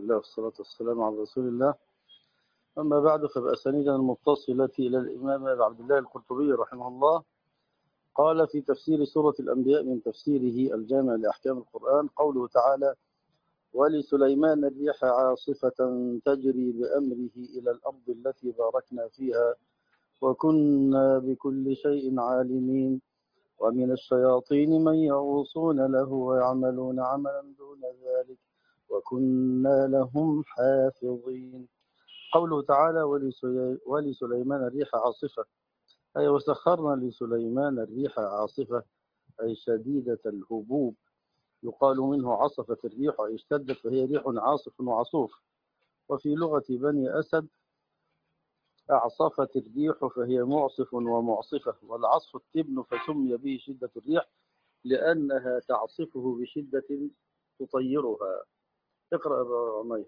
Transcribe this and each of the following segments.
لله والصلاة والسلام على رسول الله. أما بعد، فبأسانيدنا المتصلة إلى الإمام أبي عبد الله القرطبي رحمه الله قال في تفسير سورة الأنبياء من تفسيره الجامع لأحكام القرآن قوله تعالى: ولسليمان الريح عاصفة تجري بأمره إلى الأرض التي باركنا فيها وكنا بكل شيء عالمين ومن الشياطين من يغوصون له ويعملون عملا دون ذلك وكنا لهم حافظين. قوله تعالى: ولسليمان الريح عاصفة، أي وسخرنا لسليمان الريح عاصفة، أي شديدة الهبوب. يقال منه عصفت الريح، أي اشتدت، فهي ريح عاصف وعصوف. وفي لغة بني أسد أعصفت الريح، فهي معصف ومعصفة، والعصف التبن، فسمي به شدة الريح لأنها تعصفه بشدة تطيرها. اقرأ أبا عمير.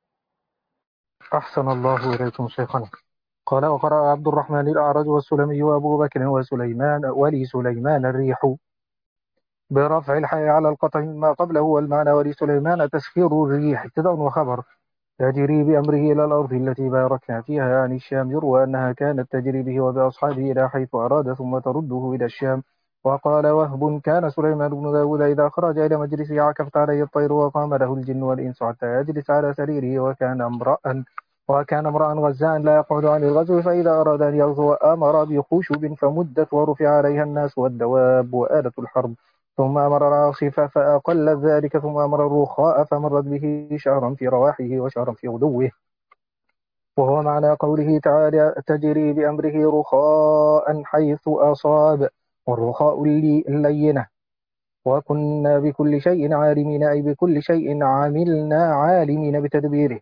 أحسن الله إليكم شيخنا. قال: وقرأ عبد الرحمن الأعرج والسلمي وأبو بكر وسليمان ولسليمان الريح برفع الحاء على القطع مما قبله، والمعنى ولسليمان تسخير الريح ابتداء وخبر تجري بأمره إلى الأرض التي باركنا فيها، يعني الشام، يروى أنها كانت تجري به وبأصحابه إلى حيث أراد ثم ترده إلى الشام. وقال وهب: كان سليمان بن داود إذا خرج إلى مجلسه عكفت عليه الطير وقام له الجن والإنس حتى يجلس على سريره، وكان امرأ غزاء لا يقعد عن الغزو، فإذا أراد أن يغزو أمر بخشب فمدت ورفع عليها الناس والدواب وآلة الحرب، ثم أمر العاصفة فأقل ذلك، ثم أمر الرخاء فمرت به شهرا في رواحه وشهرا في غدوه، وهو معنى قوله تعالى: تجري بأمره رخاء حيث أصاب، والرخاء اللينة. وكنا بكل شيء عالمين، أي بكل شيء عملنا عالمين بتدبيره.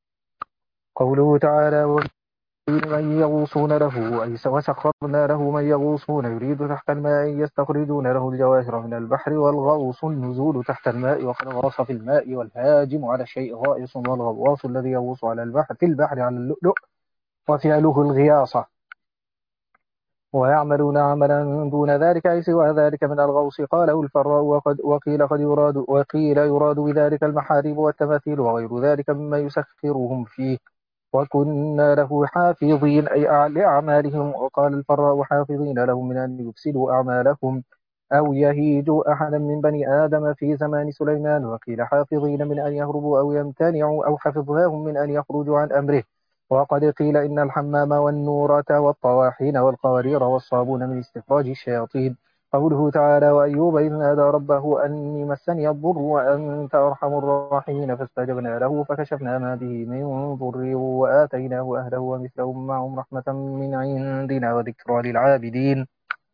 قوله تعالى: من يغوصون له، أي وسخرنا له من يغوصون يريد تحت الماء يستخرجون له الجواهر من البحر، والغوص النزول تحت الماء، وقد غاص في الماء، والهاجم على الشيء غائص، والغواص الذي يغوص على البحر في البحر على اللؤلؤ، وفعله الغياصة. ويعملون عملا دون ذلك، أي سوى ذلك من الغوص. قاله الفراء: وقيل يراد بذلك المحاريب والتماثيل وغير ذلك مما يسخرهم فيه. وكنا له حافظين، أي لأعمالهم. وقال الفراء: حافظين لهم من أن يفسدوا أعمالهم أو يهيجوا أحدا من بني آدم في زمان سليمان. وقيل حافظين من أن يهربوا أو يمتنعوا، أو حفظناهم من أن يخرجوا عن أمره. وقد قيل إن الحمام والنورة والطواحين والقوارير والصابون من استخراج الشياطين. قوله تعالى: وأيوب إذ نادى ربه أني مسني الضر وأنت أرحم الراحمين، فاستجبنا له فكشفنا ما به من ضر وآتيناه أهله ومثلهم معهم رحمة من عندنا وذكرى للعابدين.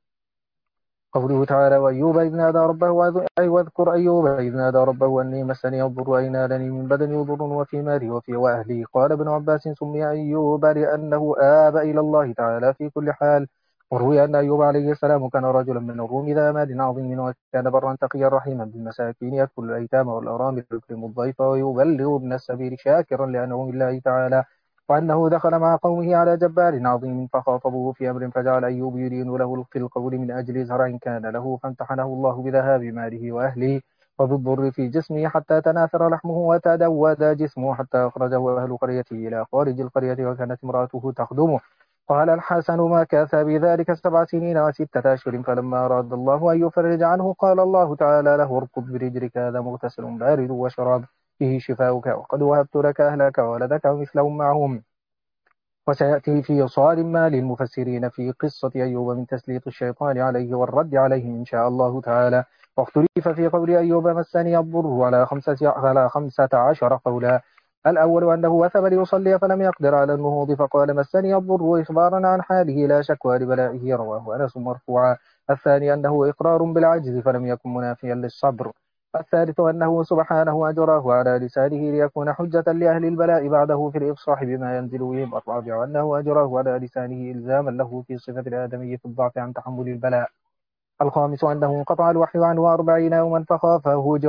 قوله تعالى: وأيوب إذ نادى ربه، أي واذكر أيوب إذ نادى ربه أني مسني الضر أي نالني من بدني ضر وفي مالي وفي وأهلي. قال ابن عباس: سمي أيوب لأنه آب إلى الله تعالى في كل حال. وروي أن أيوب عليه السلام كان رجلا من الروم ذا مال عظيم، وكان برا تقيا رحيما بالمساكين، يأكل الأيتام والأرامل ويكرم الضيف ويبلغ ابن السبيل، شاكرا لأنه لله تعالى. وأنه دخل مع قومه على جبار عظيم فخاطبوه في أمر، فجعل أيوب يلين له في القول من أجل زرع كان له، فامتحنه الله بذهاب ماله وأهله وبالضر في جسمه حتى تناثر لحمه وتدود جسمه، حتى أخرجه أهل قريته إلى خارج القرية، وكانت امرأته تخدمه. قال الحسن: ما كاث بذلك 7 سنين و6 أشهر، فلما أراد الله أن يفرج عنه قال الله تعالى له: اركض برجلك، هذا مغتسل بارد وشراب فيه شفاؤك، وقد وهبت لك أهلك وولدك ومثلهم معهم. وسيأتي في صال ما للمفسرين في قصة أيوب من تسليط الشيطان عليه والرد عليه إن شاء الله تعالى. واختلف في قول أيوب مسني الضر على 15 قولا. الأول أنه وثب ليصلي فلم يقدر على النهوض فقال مسني الضر إخبارا عن حاله لا شكوى لبلائه، رواه أنس مرفوعا. الثاني أنه إقرار بالعجز فلم يكن منافيا للصبر. الثالث أنه سبحانه أجراه على لسانه ليكون حجة لأهل البلاء بعده في الإفصاح بما ينزل بهم. الرابع أنه أجراه على لسانه إلزاما له في صفة الآدمية في الضعف عن تحمل البلاء. الخامس أنه انقطع الوحي عنه 40 يوما فخاف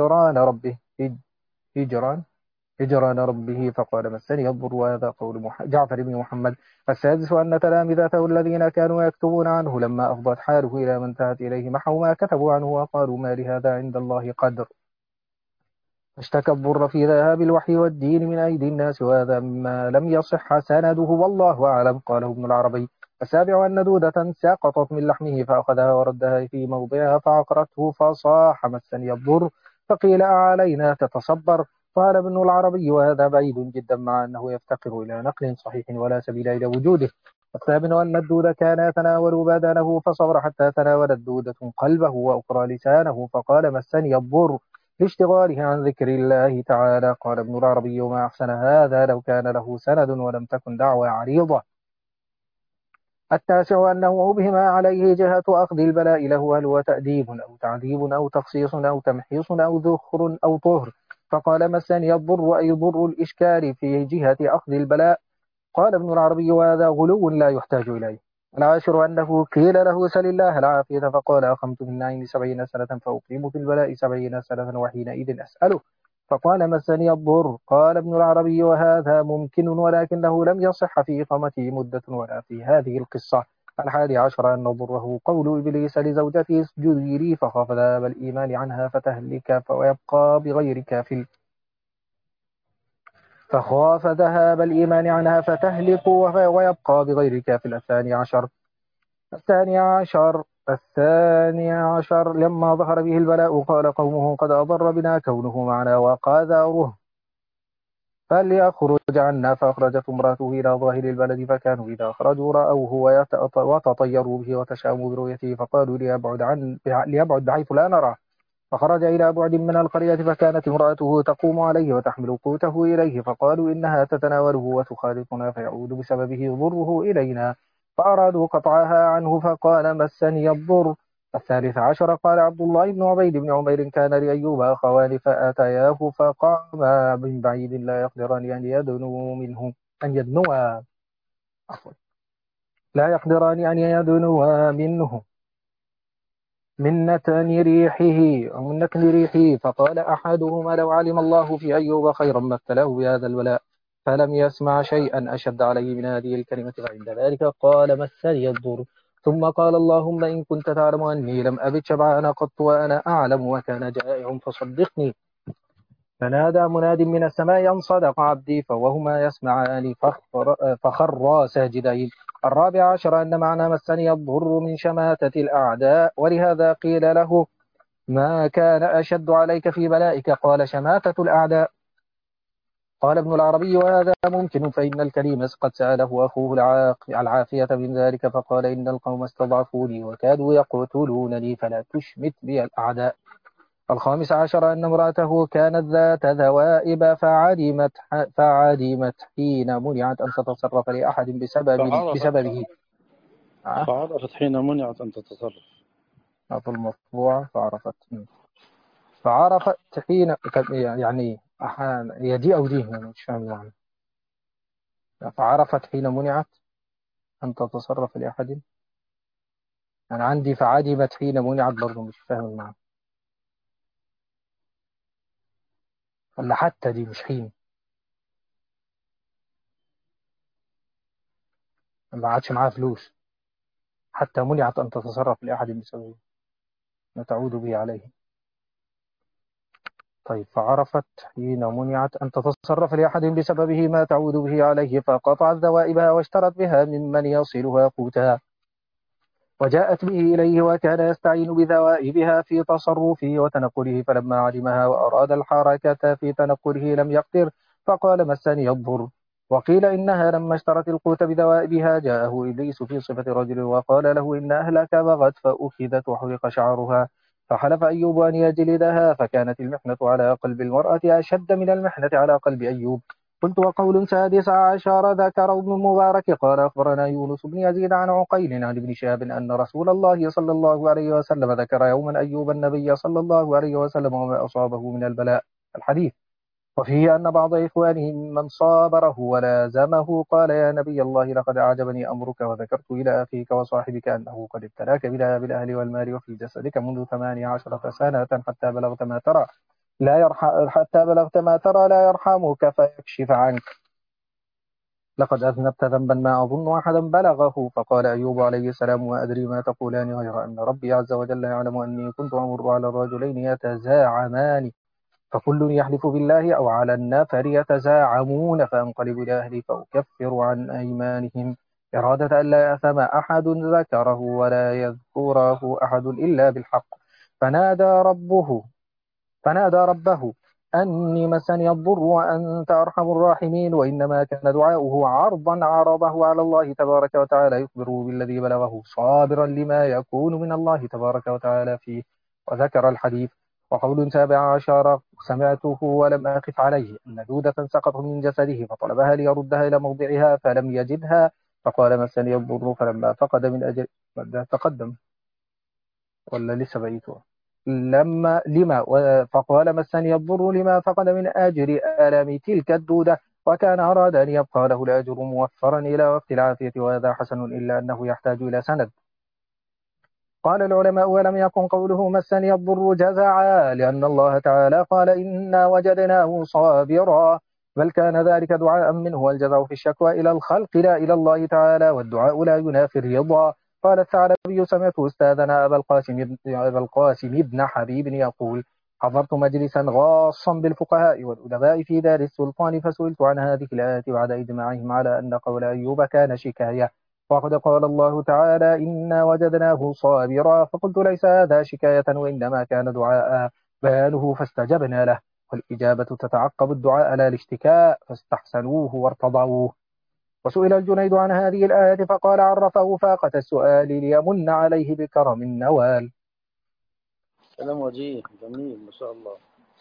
هجران ربه فقال مسني الضر، وهذا قول جعفر بن محمد. السادس أن تلامذته الذين كانوا يكتبون عنه لما أفضت حاله إلى من انتهت إليه محوا ما كتبوا عنه وقالوا: ما لهذا عند الله قدر. فاشتكى الضر في ذهاب الوحي والدين من أيدي الناس، وهذا مما لم يصح سنده والله أعلم. قاله ابن العربي. السابع أن دودة سقطت من لحمه فأخذها وردها في موضعها فعقرته فصاح مسني الضر، فقيل أعلينا تتصبر؟ قال ابن العربي وهذا بعيد جدا، مع أنه يفتقر إلى نقل صحيح ولا سبيل إلى وجوده. الثامن أن الدود كان يتناول بدنه فصبر حتى تناولت دودة قلبه وأخرى لسانه فقال مسني الضر لاشتغاله عن ذكر الله تعالى. قال ابن العربي وما أحسن هذا لو كان له سند ولم تكن دعوى عريضة. التاسع أنه أبهم عليه جهة أخذ البلاء له، هل هو تأديب أو تعذيب أو تخصيص أو تمحيص أو ذخر أو طهر، فقال مسني الضر أي ضر الإشكال في جهة أخذ البلاء. قال ابن العربي وهذا غلو لا يحتاج إليه. العاشر أنه قيل له سل الله العافية فقال أقمت في النعيم 70 سنة فأقيم في البلاء 70 سنة وحينئذ أسأله، فقال مسني الضر. قال ابن العربي وهذا ممكن ولكنه لم يصح في إقامته مدة ولا في هذه القصة. الحادي عشر أن ضره قول إبليس لزوجته اسجدي لي فخاف ذهاب الإيمان عنها فتهلك ويبقى بغير كاف، فخاف ذهاب الإيمان عنها فتهلك ويبقى بغير كاف. الثاني عشر لما ظهر به البلاء قال قومه قد أضر بنا كونه معنا وقاذاره فليخرج عنا، فأخرجت امرأته إلى ظاهر البلد فكانوا إذا خرجوا رأوه وتطيروا به وتشاءموا برؤيته فقالوا ليبعد بحيث لا نراه، فخرج إلى بعد من القرية فكانت امرأته تقوم عليه وتحمل قوته إليه، فقالوا إنها تتناوله وتخالطنا فيعود بسببه ضره إلينا، فأرادوا قطعها عنه فقال مسني الضر. الثالث عشر قال عبد الله بن عبيد بن عمير كان لأيوب أخوان فأتياه فقاما من بعيد لا يقدران أن يدنوا منه من نتن ريحه، فقال أحدهما لو علم الله في أيوب خيرا ما ابتلاه بهذا البلاء، فلم يسمع شيئا أشد عليه من هذه الكلمة، فعند ذلك قال مسني الضر. ثم قال اللهم إن كنت تعلم أني لم أبت شبعان قط وأنا أعلم وكان جائع فصدقني. فنادى مناد من السماء أن صدق عبدي وهما يسمعان فخرا ساجدين. الرابع عشر أن معنى مسني الضر من شماتة الأعداء، ولهذا قيل له ما كان أشد عليك في بلائك؟ قال شماتة الأعداء. قال ابن العربي وهذا ممكن، فإن الكريم قد سأله أخوه العافية من ذلك فقال إن القوم استضعفوني وكادوا يقتلونني فلا تشمت بي الأعداء. الخامس عشر أن امرأته كانت ذات ذوائب فعدمت حين منعت أن تتصرف لأحد بسببه. فعرفت حين منعت أن تتصرف. في المطبوعة فعرفت حين يعني يدي أو دي يعني مش فاهم المعنى. فعرفت حين منعت أن تتصرف لأحد، أنا عندي فعدمت حين منعت برضه مش فاهم المعنى، ولا حتى دي مش حين، ما عادش معاها فلوس حتى منعت أن تتصرف لأحد بسببه ما تعود به عليه. طيب فعرفت حين منعت أن تتصرف لأحد بسببه ما تعود به عليه فقطعت ذوائبها واشترت بها ممن يصلها قوتها وجاءت به إليه وكان يستعين بذوائبها في تصرفه وتنقله، فلما علمها وأراد الحركة في تنقله لم يقدر فقال مسني الضر. وقيل إنها لما اشترت القوت بذوائبها جاءه إبليس في صفة رجل وقال له إن أهلك بغت فأخذت وحرق شعرها، فحلف أيوب أن يجلدها، فكانت المحنة على قلب المرأة أشد من المحنة على قلب أيوب. قلت وقول سادس عشر ذكر ابن المبارك قال أخبرنا يونس بن يزيد عن عقيل عن ابن شهاب أن رسول الله صلى الله عليه وسلم ذكر يوما أيوب النبي صلى الله عليه وسلم وما أصابه من البلاء الحديث، وفيه أن بعض إخوانه من صابره ولازمه قال يا نبي الله لقد أعجبني أمرك وذكرت إلى أخيك وصاحبك أنه قد ابتلاك بذهاب الأهل والمال وفي جسدك منذ 18 سنة حتى بلغت ما ترى لا يرحمك فيكشف عنك، لقد أذنبت ذنبا ما أظن أحدا بلغه. فقال أيوب عليه السلام وأدري ما تقولان غير أن ربي عز وجل يعلم أني كنت أمر على الرجلين يتزاعمان فكل يحلف بالله أو على النفر يتزاعمون، فأنقلب إلى أهلي فأكفر عن أيمانهم إرادة أن لا يأثم أحد ذكره ولا يذكره أحد إلا بالحق. فنادى ربه فنادى ربه أني مسني الضر وأنت أرحم الراحمين. وإنما كان دعاؤه عرضا عرضه على الله تبارك وتعالى يخبره بالذي بلغه صابرا لما يكون من الله تبارك وتعالى فيه. وذكر الحديث. وقول 17: سمعته ولم أقف عليه أن دودة سقط من جسده فطلبها ليردها إلى موضعها فلم يجدها فقال مسني الضر فلما فقد من أجل تقدم ولا لسه بقيته لما فقال مسني الضر لما فقد من أجر آلام تلك الدودة وكان أراد أن يبقى له الأجر موفرا إلى وقت العافية، وهذا حسن إلا أنه يحتاج إلى سند. قال العلماء: ولم يكن قوله مسني الضر جزعا، لأن الله تعالى قال إنا وجدناه صابرا، بل كان ذلك دعاء منه، والجزع في الشكوى إلى الخلق لا إلى الله تعالى، والدعاء لا ينافي الرضا. قال الثعلبي: سمعت أستاذنا أبا القاسم بن حبيب يقول: حضرت مجلسا غاصا بالفقهاء والأدباء في دار السلطان، فسئلت عن هذه الآية بعد إجماعهم على أن قول أيوب كان شكاية، وقد قال الله تعالى: إنا وجدناه صابرا، فقلت: ليس هذا شكاية وإنما كان دعاء بيانه فاستجبنا له، والإجابة تتعقب الدعاء لا الاشتكاء، فاستحسنوه وارتضوه. وسئل الجنيد عن هذه الآية فقال: عرفه فاقة السؤال ليمن عليه بكرم النوال. كلام وجيه جميل ما شاء الله.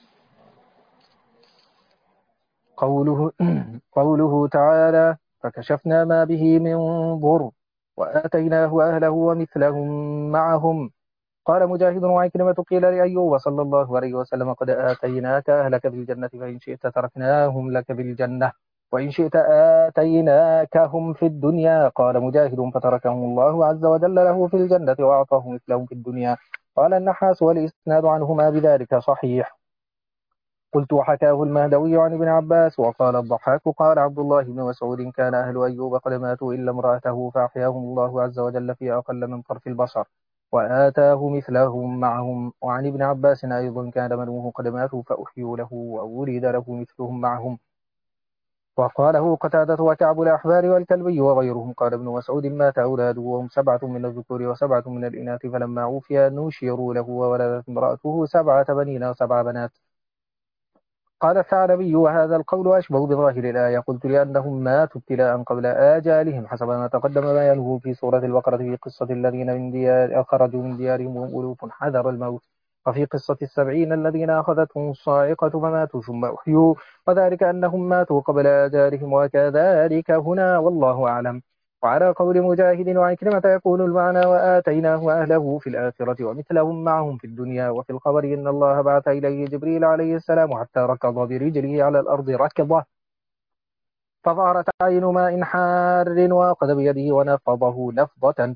قوله, قوله تعالى: فكشفنا ما به من ضر وآتيناه أهله ومثلهم معهم. قال مجاهد وعكرمة: قيل لأيوب صلى الله عليه وسلم: قد آتيناك أهلك بالجنة فإن شئت تركناهم لك بالجنة وإن شئت آتيناكهم في الدنيا. قال مجاهد: فتركهم الله عز وجل له في الجنة وأعطاه مثلهم في الدنيا. قال النحاس: والإسناد عنهما بذلك صحيح. قلت: وحكاه المهدوي عن ابن عباس. وقال الضحاك: قال عبد الله بن مسعود: كان أهل أيوب قد ماتوا إلا امرأته فأحياهم الله عز وجل في أقل من طرف البصر وآتاه مثلهم معهم. وعن ابن عباس أيضا: كان بنوه قد ماتوا فأحيوا له وولد له مثلهم معهم. وقاله قتادة وكعب الأحبار والكلبي وغيرهم. قال ابن مسعود: مات أولاده وهم 7 من الذكور و7 من الإناث، فلما عوفي نشروا له وولدت امرأته 7 بنين و7 بنات. قال الثعلبي: وهذا القول أشبه بظاهر الآية. قلت: لأنهم ماتوا ابتلاء قبل آجالهم، حسب ما تقدم بيانه في سورة البقرة في قصة الذين خرجوا من ديارهم وهم ألوف حذر الموت، وفي قصة 70 الذين أخذتهم الصاعقة فماتوا ثم أحيوا، وذلك أنهم ماتوا قبل آجالهم، وكذلك هنا والله أعلم. وعلى قول مجاهد وعكرمة يكون المعنى: وآتيناه أهله في الآخرة ومثلهم معهم في الدنيا. وفي الخبر إن الله بعث إليه جبريل عليه السلام حتى ركض برجله على الأرض ركضة فظهرت عين ماء حار وأخذ بيده ونفضه نفضة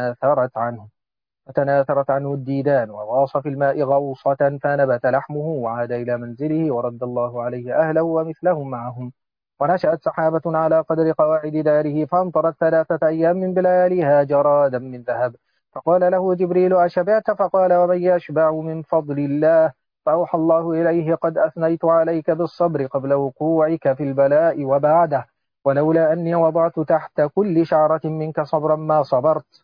فتناثرت عنه الديدان وغاص في الماء غوصة فنبت لحمه وعاد إلى منزله ورد الله عليه أهله ومثلهم معهم. ونشأت سحابة على قدر قواعد داره فأمطرت 3 أيام بلياليها جرادا من ذهب. فقال له جبريل: أشبعت؟ فقال: ومن يشبع من فضل الله؟ فأوحى الله إليه: قد أثنيت عليك بالصبر قبل وقوعك في البلاء وبعده، ولولا أني وضعت تحت كل شعرة منك صبرا ما صبرت،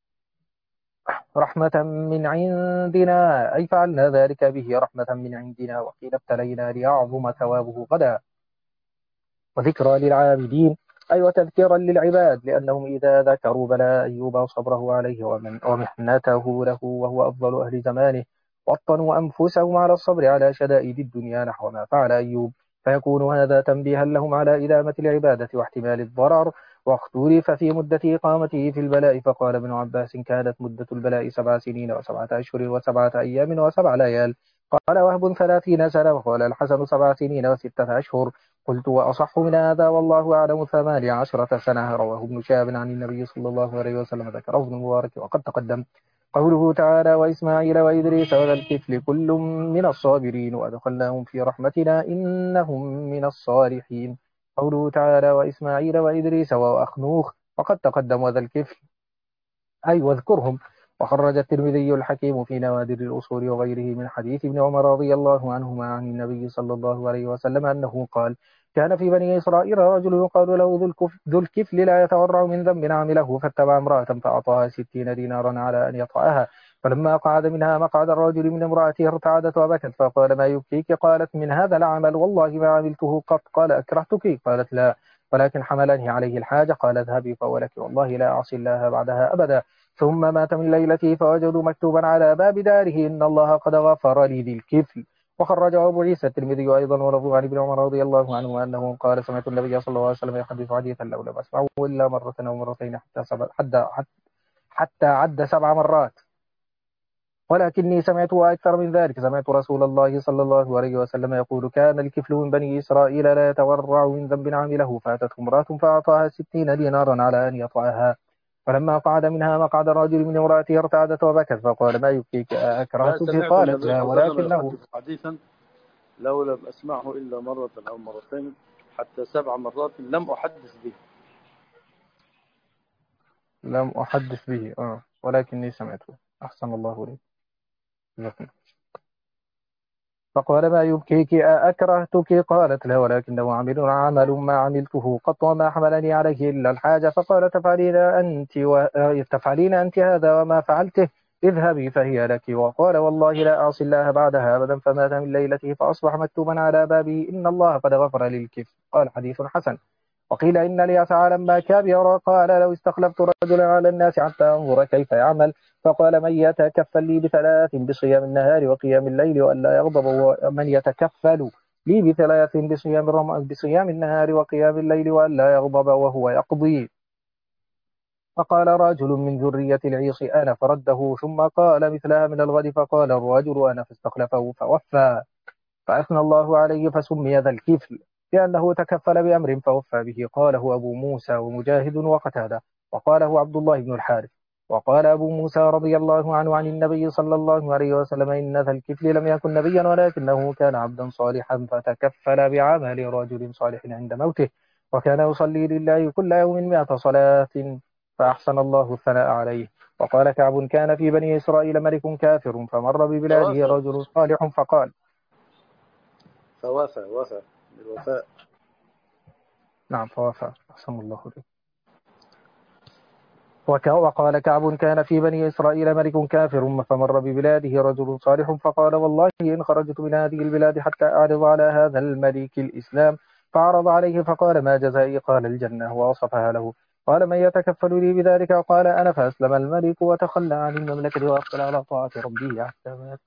رحمة من عندنا، أي فعلنا ذلك به رحمة من عندنا. وقيل ابتلينا ليعظم ثوابه غدا، وذكرى للعابدين، أي وتذكيرا للعباد، لأنهم إذا ذكروا بلاء أيوب وصبره عليه ومحنته له وهو أفضل أهل زمانه وطنوا أنفسهم على الصبر على شدائد الدنيا نحو ما فعل أيوب، فيكون هذا تنبيها لهم على إدامة العبادة واحتمال الضرر. واختلف في مدة إقامته في البلاء، فقال ابن عباس: كانت مدة البلاء 7 سنين و7 أشهر و7 أيام و7 ليال. قال وهب 30 سنة. وقال الحسن 7 سنين و6 أشهر. قلت: وأصح من هذا والله أعلم 18 سنة. رواه ابن شهاب عن النبي صلى الله عليه وسلم، ذكره ابن المبارك وقد تقدم. قوله تعالى: وإسماعيل وإدريس وذا الكفل كل من الصابرين وأدخلناهم في رحمتنا إنهم من الصالحين. قوله تعالى: وإسماعيل وإدريس وأخنوخ وقد تقدم وذا الكفل، أي واذكرهم. وخرج الترمذي الحكيم في نوادر الأصول وغيره من حديث ابن عمر رضي الله عنهما عن النبي صلى الله عليه وسلم أنه قال: كان في بني إسرائيل رجل يقال له ذو الكفل لا يتورع من ذنب عمله، فاتبع امرأة فأعطاها 60 دينارا على أن يطأها، فلما قعد منها مقعد الرجل من امرأته ارتعدت وبكت، فقال: ما يبكيك؟ قالت: من هذا العمل والله ما عملته قط. قال: أكرهتك؟ قالت: لا، ولكن حملني عليه الحاجة. قال: اذهبي فولك والله لا أعصي الله بعدها أبدا. ثم مات من ليلته فوجدوا مكتوبا على باب داره: إن الله قد غفر لي ذي الكفل. وخرجه أبو عيسى الترمذي أيضا ولفظه عن ابن عمر رضي الله عنه أنه قال: سمعت النبي صلى الله عليه وسلم يحدث حديثا لو لم أسمعه إلا مرة أو مرتين حتى عد 7 مرات، ولكني سمعته أكثر من ذلك. سمعت رسول الله صلى الله عليه وسلم يقول: كان الكفل من بني إسرائيل لا يتورع من ذنب عمله، فأتته امرأة فأعطاها 60 دينارا على أن يطأها، فلما قعد منها مقعد الرجل من امرأته ارتعدت وبكت، فقال: ما يبكيك؟ ما أكرهتك؟ سمعت قالت: النبي لا، صلى الله عليه وسلم ولكنه يحدث حديثا لو لم أسمعه إلا مرة أو مرتين حتى 7 مرات لم أحدث به. لم أحدث به، ولكني سمعته. أحسن الله لي. فقال: ما يبكيك؟ أكرهتك؟ قالت: لا، ولكنه عمل ما عملته قط وما حملني عليه إلا الحاجة. فقال: تفعلين أنت هذا وما فعلته؟ اذهبي فهي لك. وقال: والله لا أعصي الله بعدها أبدا. فمات من ليلته فأصبح مكتوبا على بابه: إن الله قد غفر للكفر. قال: حديث حسن. وقيل إن اليسع لما كبر قال: لو استخلفت رجلا على الناس حتى أنظر كيف يعمل، فقال: من يتكفل لي ب3 بصيام النهار وقيام الليل وألا يغضب، ومن يتكفل لي ب3 بصيام النهار وقيام الليل وألا يغضب وهو يقضي. فقال رجل من ذرية العيص: أنا، فرده، ثم قال مثلها من الغد، فقال الرجل: أنا، فاستخلفه فوفى، فأثنى الله عليه فسمي ذا الكفل لأنه تكفل بأمر فوفى به. قاله أبو موسى ومجاهد وقتادة، وقاله عبد الله بن الحارث. وقال أبو موسى رضي الله عنه عن النبي صلى الله عليه وسلم: إن ذا الكفل لم يكن نبيا ولكنه كان عبدا صالحا فتكفل بعمل رجل صالح عند موته، وكان يصلي لله كل يوم 100 صلاة فأحسن الله الثناء عليه. وقال كعب: كان في بني إسرائيل ملك كافر فمر ببلاده فوافى رجل صالح فقال. وفى بالوفاء. نعم، فوافى. أحسن الله عليه. وقال كعب: كان في بني إسرائيل ملك كافر فمر ببلاده رجل صالح فقال: والله إن خرجت من هذه البلاد حتى أعرض على هذا الملك الإسلام. فعرض عليه فقال: ما جزائي؟ قال: الجنة. ووصفها له. قال: من يتكفل لي بذلك؟ قال: أنا. فأسلم الملك وتخلى عن المملكة وأقبل على طاعة ربه حتى مات.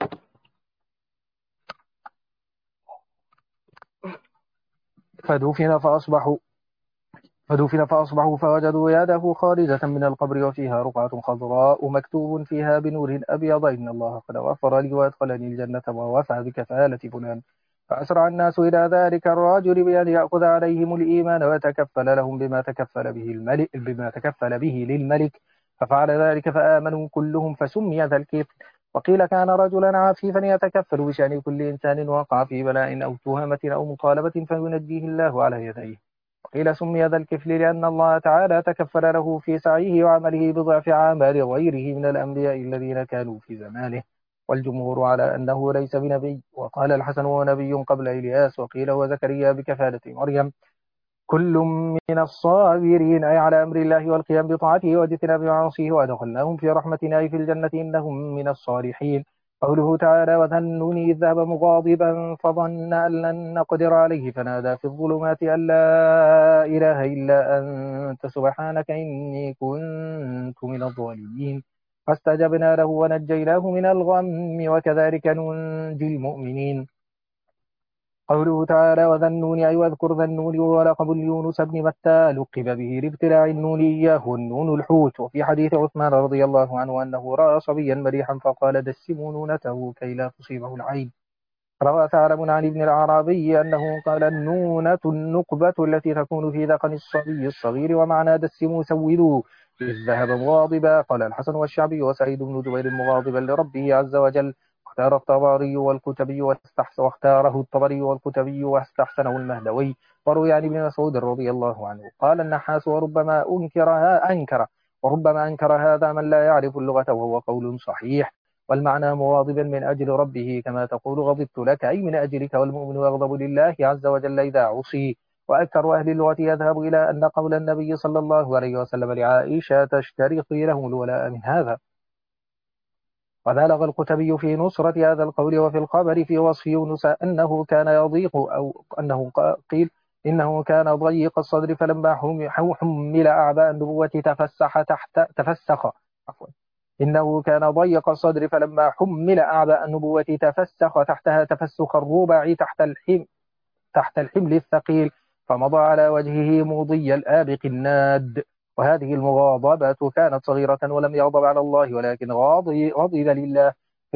فدفن فأصبحوا فوجدوا يده خارجة من القبر وفيها رقعة خضراء مكتوب فيها بنور أبيض: إن الله قد غفر لي وأدخلني الجنة ووفى بكفالة فلان. فأسرع الناس إلى ذلك الرجل بأن يأخذ عليهم الإيمان ويتكفل لهم بما تكفل به للملك، ففعل ذلك فآمنوا كلهم فسمي ذا الكفل. وقيل: كان رجلا عفيفا يتكفل بشأن كل إنسان وقع في بلاء أو تهمة أو مطالبة فينجيه الله على يديه. قيل: سمي ذا الكفل لأن الله تعالى تكفل له في سعيه وعمله بضعف أعمال غيره من الأنبياء الذين كانوا في زمانه، والجمهور على أنه ليس بنبي. وقال الحسن: هو نبي قبل إلياس. وقيل: هو زكريا بكفالة مريم. كل من الصابرين، أي على أمر الله والقيام بطاعته واجتناب معاصيه، وأدخلناهم في رحمتنا، أي في الجنة، إنهم من الصالحين. قوله تعالى: وذا النون إذ ذهب مغاضبا فظن أن لن نقدر عليه فنادى في الظلمات أن لا إله إلا أنت سبحانك إني كنت من الظالمين. فاستجبنا له ونجيناه من الغم وكذلك ننجي المؤمنين. قوله تعالى: وذا النون، أي واذكر ذا النون ولقب يونس بن متى لقب به لابتلاع النون إياه، النون الحوت. وفي حديث عثمان رضي الله عنه أنه رأى صبيا مريحا فقال: دسموا نونته كي لا تصيبه العين. روى ثعلب عن ابن العربي أنه قال: النونة النقبة التي تكون في ذقن الصبي الصغير، ومعنى دسموا سودوا إذ ذهب مغاضبا. قال الحسن والشعبي وسعيد بن جبير مغاضبا لربه عز وجل. واختاره الطبري والكتبي واستحسنه المهدوي. وروي عن ابن مسعود رضي الله عنه قال: النحاس وربما أنكر وربما أنكر هذا من لا يعرف اللغة وهو قول صحيح. والمعنى مغاضبا من أجل ربه، كما تقول غضبت لك أي من أجلك، والمؤمن يغضب لله عز وجل إذا عصي. وأكثر أهل اللغة يذهب إلى أن قول النبي صلى الله عليه وسلم لعائشة تشترطي له الولاء من هذا. وبالغ القتبي في نصرة هذا القول وفي الخبر في وصف يونس أنه كان يضيق، أو أنه قيل إنه كان ضيق الصدر فلما حمل أعباء النبوة تفسخ عفوا إنه كان ضيق الصدر فلما حمل أعباء النبوة تفسخ تحتها تفسخ الربع تحت الحمل الثقيل، فمضى على وجهه مضي الآبق الناد. وهذه المغاضبة كانت صغيرة ولم يغضب على الله، ولكن غضب لله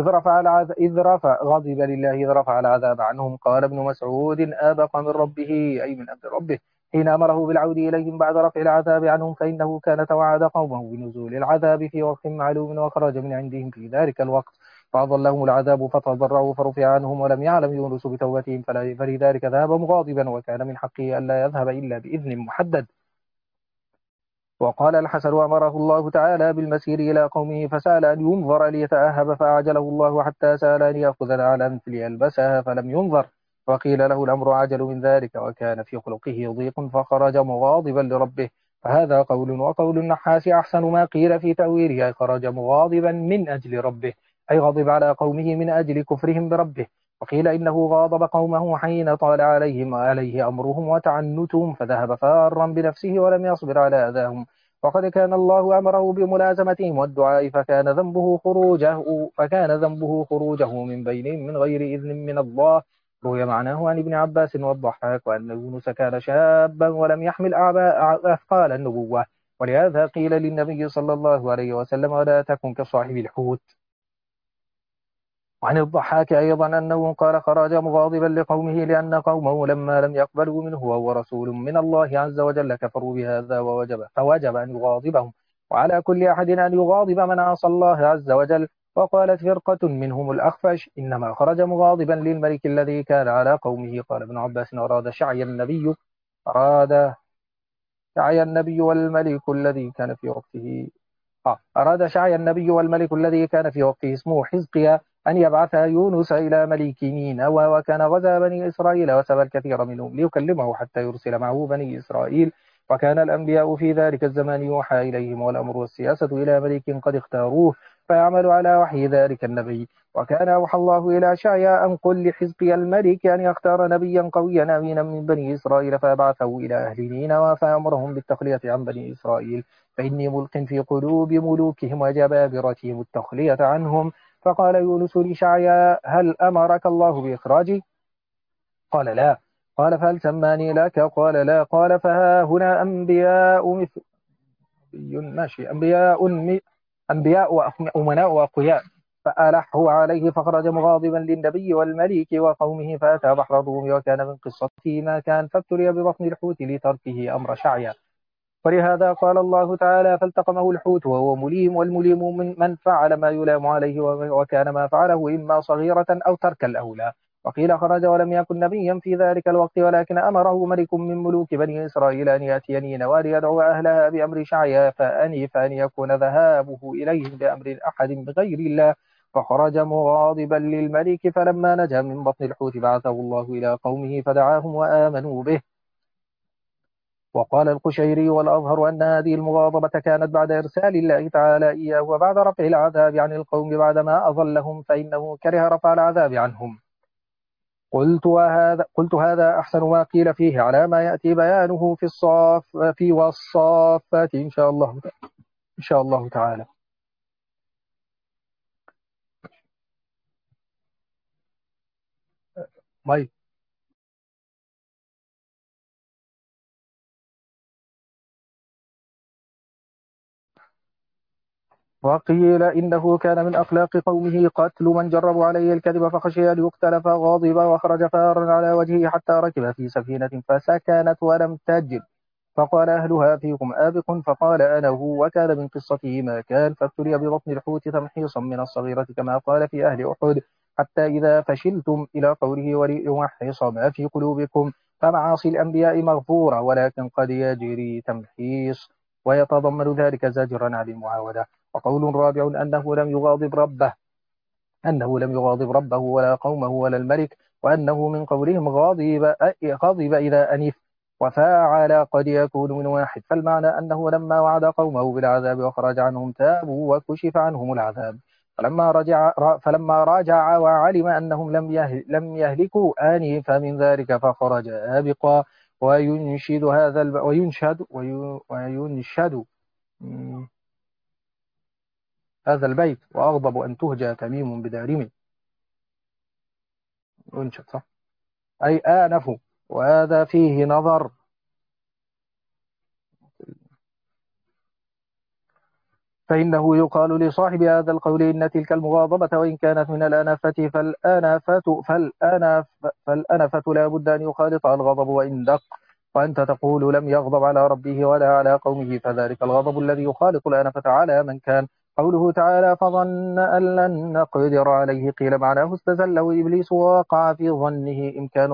إذ رفع العذاب عنهم. قال ابن مسعود آبق من ربه أي من أمر ربه حين أمره بالعود إليهم بعد رفع العذاب عنهم، فإنه كان توعد قومه بنزول العذاب في وقت معلوم وخرج من عندهم في ذلك الوقت، فأضلهم العذاب فتضرعوا فرفع عنهم، ولم يعلم يونس بتوبتهم فلذلك ذهب مغاضبا، وكان من حقه ألا يذهب إلا بإذن محدد. وقال الحسن أمره الله تعالى بالمسير إلى قومه فسأل أن ينظر ليتأهب، فأعجله الله حتى سأل أن يأخذ على مثل يلبسها فلم ينظر، وقيل له الأمر عجل من ذلك، وكان في خلقه ضيق فخرج مغاضبا لربه. فهذا قول. وقول النحاس أحسن ما قيل في تأويله، أي خرج مغاضبا من أجل ربه، أي غضب على قومه من أجل كفرهم بربه. وقيل إنه غاضب قومه حين طال عليه أمرهم وتعنتهم، فذهب فارا بنفسه ولم يصبر على أذاهم، وقد كان الله أمره بملازمتهم والدعاء، فكان ذنبه خروجه من بينهم من غير إذن من الله. روي معناه عن ابن عباس والضحاك، وأن يونس كان شابا ولم يحمل أثقال النبوة، ولهذا قيل للنبي صلى الله عليه وسلم ولا تكن كصاحب الحوت. وعن الضحاك أيضا أنه قال خرج مغاضبا لقومه لأن قومه لما لم يقبلوا منه وهو رسول من الله عز وجل كفروا بهذا فوجب أن يغاضبهم، وعلى كل أحد أن يغاضب من عصى الله عز وجل. وقالت فرقة منهم الأخفش إنما خرج مغاضبا للملك الذي كان على قومه. قال ابن عباس أراد شعي النبي والملك الذي كان في وقته اسمه حزقيا أن يبعث يونس إلى ملك نينوى، وكان غزا بني إسرائيل وسبى الكثير منهم ليكلمه حتى يرسل معه بني إسرائيل، وكان الأنبياء في ذلك الزمان يوحى إليهم، والأمر والسياسة إلى ملك قد اختاروه فيعمل على وحي ذلك النبي. وكان أوحى الله إلى شعيا أن قل لحزقيا الملك أن يختار نبيا قويا أمينا من بني إسرائيل، فبعثه إلى أهل نينوى فأمرهم بالتخلية عن بني إسرائيل، فإني ملق في قلوب ملوكهم وجبابرتهم التخلية عنهم. فقال يونس لشعيا هل أمرك الله بإخراجي؟ قال لا. قال فهل سماني لك؟ قال لا. قال فها هنا أنبياء وأمناء وأقوياء. فألحوا عليه فخرج مغاضبا للنبي والملك وقومه، فأتى بحر الروم، وكان من قصته ما كان، فابتلي ببطن الحوت لتركه أمر شعيا. ولهذا قال الله تعالى فالتقمه الحوت وهو مليم، والمليم من فعل ما يلام عليه، وكان ما فعله إما صغيرة أو ترك الأولى. وقيل خرج ولم يكن نبيا في ذلك الوقت، ولكن أمره ملك من ملوك بني إسرائيل أن يأتي نينوى ليدعو أهلها بأمر شعيا، فأنف أن يكون ذهابه إليهم بأمر أحد بغير الله، فخرج مغاضبا للملك. فلما نجا من بطن الحوت بعثه الله إلى قومه فدعاهم وآمنوا به. وقال القشيري والأظهر أن هذه المغاضبة كانت بعد إرسال الله تعالى إياه وبعد رفع العذاب عن القوم بعدما أضلهم، فإنه كره رفع العذاب عنهم. قلت هذا أحسن ما قيل فيه على ما يأتي بيانه في والصافات إن شاء الله تعالى. وقيل إنه كان من أخلاق قومه قتل من جربوا عليه الكذب، فخشي أن يقتل فغاضب وخرج فارا على وجهه حتى ركب في سفينة فسكنت ولم تجد، فقال أهلها فيكم آبق؟ فقال أنا هو. وكان من قصته ما كان، فابتلي ببطن الحوت تمحيصا من الصغيرة كما قال في أهل أحد، حتى إذا فشلتم إلى قوله وليمحص ما في قلوبكم. فمعاصي الأنبياء مغفورة، ولكن قد يجري تمحيص. ويتضمن ذلك زاجرا عن المعاودة. وقول رابع أنه لم يغاضب ربه ولا قومه ولا الملك، وأنه من قولهم غضب إذا أنف وفاعل قد يكون من واحد، فالمعنى أنه لما وعد قومه بالعذاب وخرج عنهم تابوا وكشف عنهم العذاب، فلما راجع وعلم أنهم لم يهلكوا آنفا من ذلك فخرج آبقا وينشد هذا البيت وأغضب أن تهجى تميم بدارمه. ينشد صح، أي آنفوا، وهذا فيه نظر. فإنه يقال لصاحب هذا القول إن تلك المغاضبة وإن كانت من الأنفة فالأنفة لا بد أن يخالطها الغضب وإن دق، وأنت تقول لم يغضب على ربه ولا على قومه، فذلك الغضب الذي يخالط الأنفة على من كان. قوله تعالى فظن أن لن نقدر عليه، قيل معناه استزله إبليس ووقع في ظنه إمكان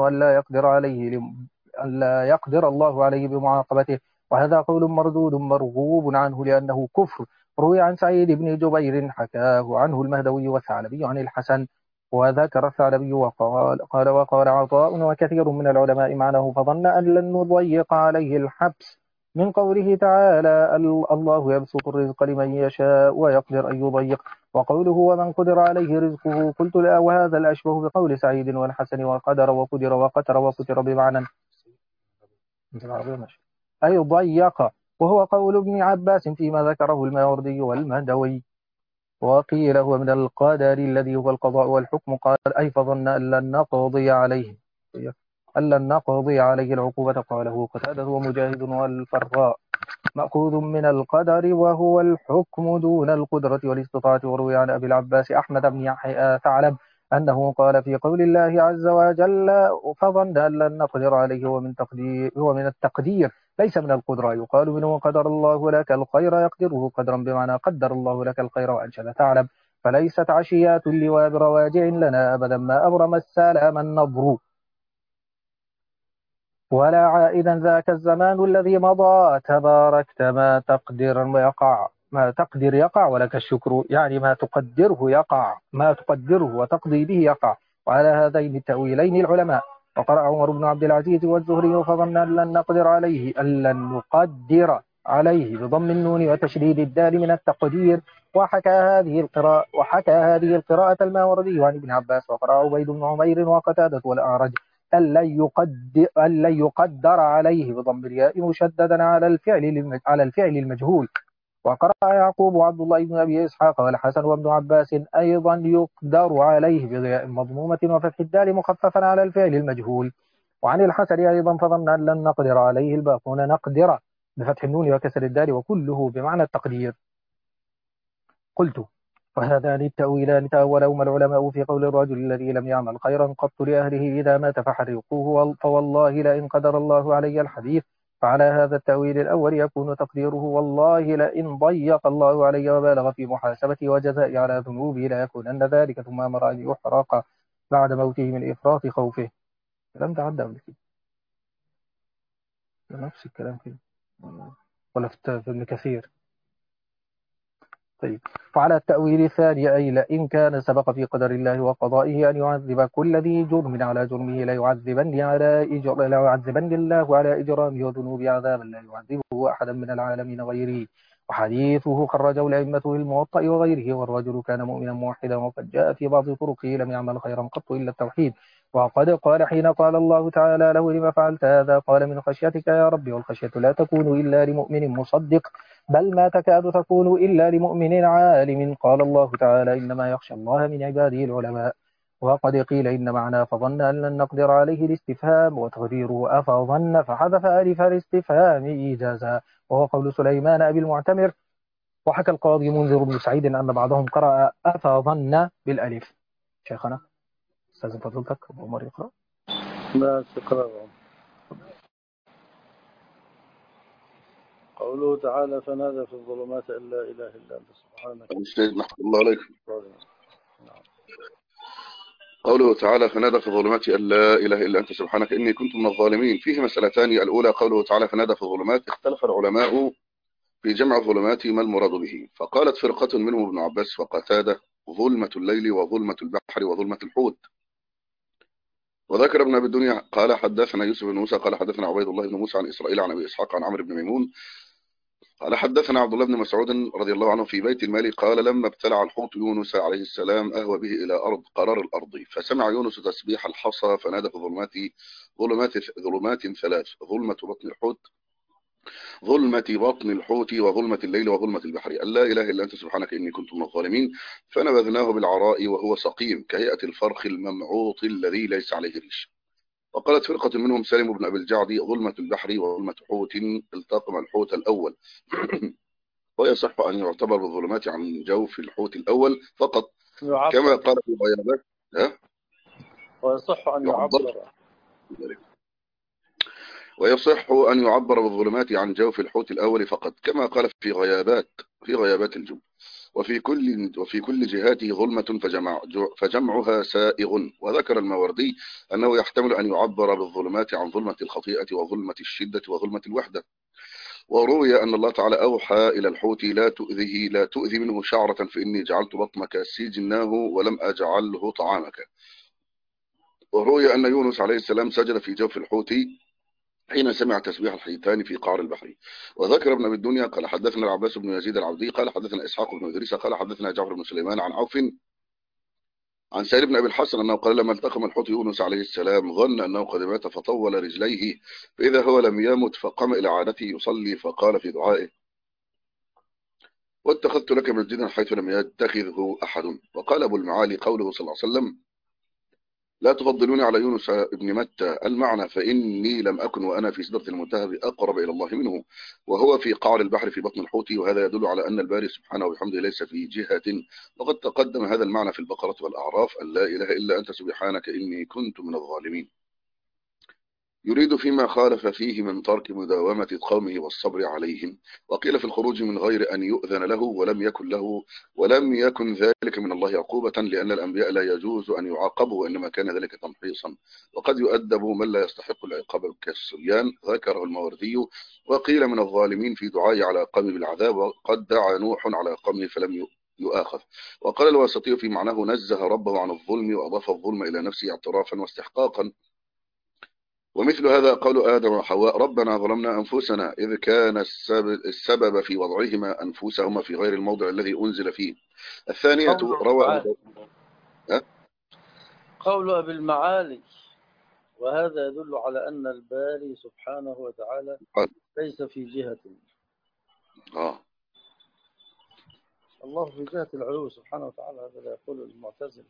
أن لا يقدر الله عليه بمعاقبته، وهذا قول مردود مرغوب عنه لأنه كفر. روي عن سعيد بن جبير حكاه عنه المهدوي والثعلبي عن الحسن، وذكر الثعلبي وقال عطاء وكثير من العلماء معناه فظن أن لن نضيق عليه الحبس من قوله تعالى الله يبسط الرزق لمن يشاء ويقدر أن يضيق، وقوله ومن قدر عليه رزقه قلت لا، وهذا الأشبه بقول سعيد والحسن وقدر وقدر وقتر وقتر بمعنى أي ضيق، وهو قول ابن عباس فيما ذكره الماوردي والمهدوي. وقيل هو من القدر الذي هو القضاء والحكم، قال أي فظن أن لن نقضي عليه العقوبة، قاله قتادة ومجاهد والفراء، مأخوذ من القدر وهو الحكم دون القدرة والاستطاعة. وروي عن أبي العباس أحمد بن يحيى ثعلب أنه قال في قول الله عز وجل فظن أن لن نقدر عليه هو من التقدير ليس من القدرة، يقال منه قدر الله لك الخير يقدره قدرا بمعنى قدر الله لك الخير. وأنشد ثعلب فليست عشيات لواب رواجع لنا أبدا ما أبرم السلام النظر، ولا عائدا ذاك الزمان الذي مضى تباركت ما تقدر يقع ولك الشكر، يعني ما تقدره يقع، ما تقدره وتقضي به يقع. وعلى هذين التأويلين العلماء. وقرأ عمر بن عبد العزيز والزهري فظن أن لن نقدر عليه بضم النون وتشديد الدال من التقدير، وحكى هذه القراءة الماوردي عن ابن عباس. وقرأ عبيد بن عمير وقتادة والأعرج أن لن يقدر عليه بضم الياء مشددا على الفعل المجهول. وقرأ يعقوب وعبد الله بن أبي إسحاق والحسن وابن عباس أيضا يقدر عليه بضياء مضمومة وفتح الدال مخففا على الفعل المجهول. وعن الحسن أيضا فظن أن لن نقدر عليه الباقون نقدر بفتح النون وكسر الدال وكله بمعنى التقدير. قلت وهذان التأويلان تأولهما العلماء في قول الرجل الذي لم يعمل خيرا قط لأهله إذا مات فحرقوه فوالله لئن قدر الله علي الحديث، فعلى هذا التأويل الأول يكون تقديره والله لئن ضيق الله علي وبالغ في محاسبتي وجزائي على ذنوبي لا يكونن ذلك، ثم أمر أن يحرق بعد موته من إفراط خوفه. الكلام ده عدى قبل كده، نفس الكلام كده ولا في ابن كثير. طيب، وعلى التأويل الثاني أي لئن كان سبق في قدر الله وقضائه أن يعذب كل ذي جرم على جرمه لا يعذبن الله على إجرامه وذنوب عذابا لا يعذبه أحدا من العالمين غيره. وحديثه خرجه الأئمة الموطأ وغيره، والرجل كان مؤمنا موحدا وقد جاء في بعض طرقه لم يعمل خيرا قط إلا التوحيد. وقد قال حين قال الله تعالى له لما فعلت هذا قال من خشيتك يا ربي، والخشية لا تكون إلا لمؤمن مصدق بل ما تكاد تكون إلا لمؤمن عالم. قال الله تعالى إنما يخشى الله من عباده العلماء. وقد قيل إن معنى فظن أن لن نقدر عليه الاستفهام وتقديره أفظن فحذف ألف الاستفهام إيجازا، وهو قول سليمان أبي المعتمر. وحكى القاضي منذر بن سعيد أن بعضهم قرأ أفظن بالألف. شيخنا استاذن فضلتك أبو عمر يقرأ. لا تقرأ. قوله تعالى فنادى في الظلمات أن لا إله إلا أنت سبحانك. الله عليكم. قوله تعالى فنادى في الظلمات أن لا إله إلا أنت سبحانك إني كنت من الظالمين. فيه مسألتان. الأولى قوله تعالى فنادى في الظلمات، اختلف العلماء في جمع الظلمات ما المراد به. فقالت فرقة منهم ابن عباس وقتادة: ظلمة الليل وظلمة البحر وظلمة الحوت. وذكر ابن أبي الدنيا قال حدثنا يوسف بن موسى قال حدثنا عبيد الله بن موسى عن إسرائيل عن أبي إسحاق عن عمرو بن ميمون قال حدثنا عبد الله بن مسعود رضي الله عنه في بيت المال قال: لما ابتلع الحوت يونس عليه السلام أهوى به إلى أرض قرار الأرض، فسمع يونس تسبيح الحصى فنادى في ظلمات ثلاث: ظلمة بطن الحوت وظلمة الليل وظلمة البحر، أن لا إله إلا أنت سبحانك إني كنت من الظالمين. فنبذناه بالعراء وهو سقيم كهيئة الفرخ الممعوط الذي ليس عليه ريش. وقالت فرقة منهم سالم بن أبي الجعد: ظلمة البحر وظلمة حوت التقم الحوت الأول. ويصح أن يعتبر بالظلمات عن جوف الحوت الأول فقط كما قال في غيابات. ويصح أن ويصح أن يعبر بالظلمات عن جوف الحوت الأول فقط كما قال في غيابات الجب. وفي كل جهاته ظلمة فجمعها سائغ. وذكر الماوردي أنه يحتمل أن يعبر بالظلمات عن ظلمة الخطيئة وظلمة الشدة وظلمة الوحدة. وروي أن الله تعالى أوحى إلى الحوت: لا تؤذي منه شعرة فإني جعلت بطنك سجناه ولم أجعله طعامك. وروي أن يونس عليه السلام سجد في جوف الحوت حين سمع تسبيح الحيتان في قعر البحر. وذكر ابن أبي الدنيا قال حدثنا العباس بن يزيد العبدي قال حدثنا إسحاق بن إدريس قال حدثنا جعفر بن سليمان عن عوف عن سائر بن أبي الحسن أنه قال: لما التقم الحوت يونس عليه السلام ظن أنه قد مات فطول رجليه، فإذا هو لم يمت فقام إلى عادته يصلي فقال في دعائه: واتخذت لك مسجدا حيث لم يتخذه أحد. وقال أبو المعالي قوله صلى الله عليه وسلم: لا تفضلوني على يونس ابن متى، المعنى: فإني لم أكن وأنا في سدرة المنتهى بأقرب إلى الله منه، وهو في قعر البحر في بطن الحوت. وهذا يدل على أن الباري سبحانه وبحمده ليس في جهة. وقد تقدم هذا المعنى في البقرة والأعراف: أن لا إله إلا أنت سبحانك إني كنت من الظالمين. يريد فيما خالف فيه من ترك مداومة قومه والصبر عليهم. وقيل في الخروج من غير أن يؤذن له ولم يكن ذلك من الله عقوبة، لأن الأنبياء لا يجوز أن يعاقبوا وإنما كان ذلك تمحيصا، وقد يؤدب من لا يستحق العقاب كالصبيان. ذكره الماوردي. وقيل من الظالمين في دعاء على قومه بالعذاب، وقد دعا نوح على قومه فلم يؤاخذ. وقال الواسطي في معناه: نزه ربه عن الظلم وأضاف الظلم إلى نفسه اعترافا واستحقاقا. ومثل هذا قول آدم وحواء: ربنا ظلمنا أنفسنا، إذ كان السبب في وضعهما أنفسهما في غير الموضع الذي أنزل فيه. الثانية روى قول أبي المعالي: وهذا يدل على أن الباري سبحانه وتعالى ليس في جهة. الله في جهة العلو سبحانه وتعالى، هذا يقول المعتزلة.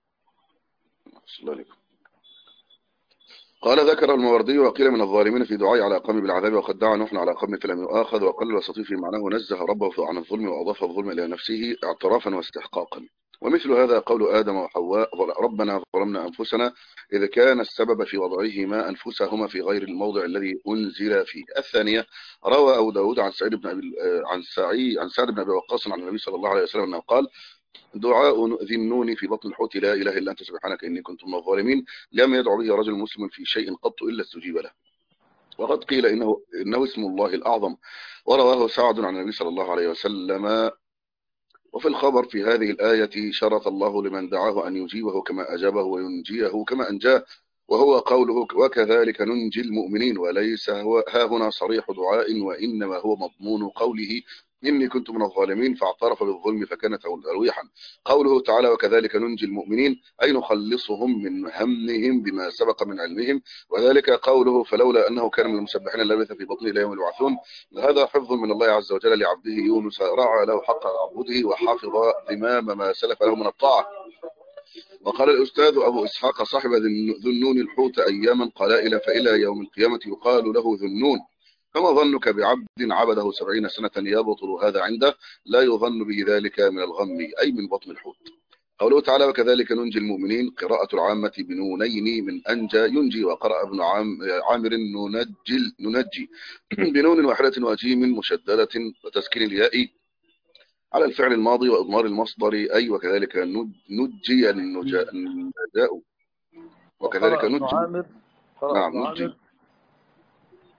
قال ذكر الماوردي: وقيل من الظالمين في دعاء على قوم بالعذاب، وقد دعا نوح على قوم فلم يؤاخذ. وقال الوسطي في معناه: نزه ربه عن الظلم وأضاف الظلم إلى نفسه اعترافا واستحقاقا. ومثل هذا قول آدم وحواء: ربنا ظلمنا أنفسنا، إذ كان السبب في وضعهما أنفسهما في غير الموضع الذي أنزل فيه. الثانية روى أبو داود عن سعد بن أبي وقاص عن النبي صلى الله عليه وسلم أنه قال: دعاء ذي النون في بطن الحوت: لا إله إلا أنت سبحانك إني كنت من الظالمين، لم يدع به رجل مسلم في شيء قط إلا استجيب له. وقد قيل إنه اسم الله الأعظم. ورواه سعد عن النبي صلى الله عليه وسلم. وفي الخبر في هذه الآية: شرط الله لمن دعاه أن يجيبه كما أجابه وينجيه كما أنجاه، وهو قوله: وكذلك ننجي المؤمنين. وليس ها هنا صريح دعاء، وإنما هو مضمون قوله: إني كنت من الظالمين، فاعترف بالظلم فكان تلويحا. قوله تعالى: وكذلك ننجي المؤمنين، أي نخلصهم من همهم بما سبق من علمهم. وذلك قوله: فلولا أنه كان من المسبحين لبث في بطنه إلى يوم يبعثون. هذا حفظ من الله عز وجل لعبده يونس، رعى له حق عبده وحافظ ذمام ما سلف له من الطاعة. وقال الأستاذ أبو إسحاق: صاحب ذنون الحوت أياما قلائل، فإلى يوم القيامة يقال له ذنون. فما ظنك بعبد عبده 70 سنة يبطل هذا عنده، لا يظن به ذلك من الغم، أي من بطن الحوت. قوله تعالى: وكذلك ننجي المؤمنين، قراءة العامة بنونين من أنجى ينجي، وقرأ ابن عامر ننجي بنون واحدة وجيم مشددة وتسكين الياء على الفعل الماضي وإضمار المصدر، أي وكذلك نجي النجاء. وكذلك نجي. نعم، نجي.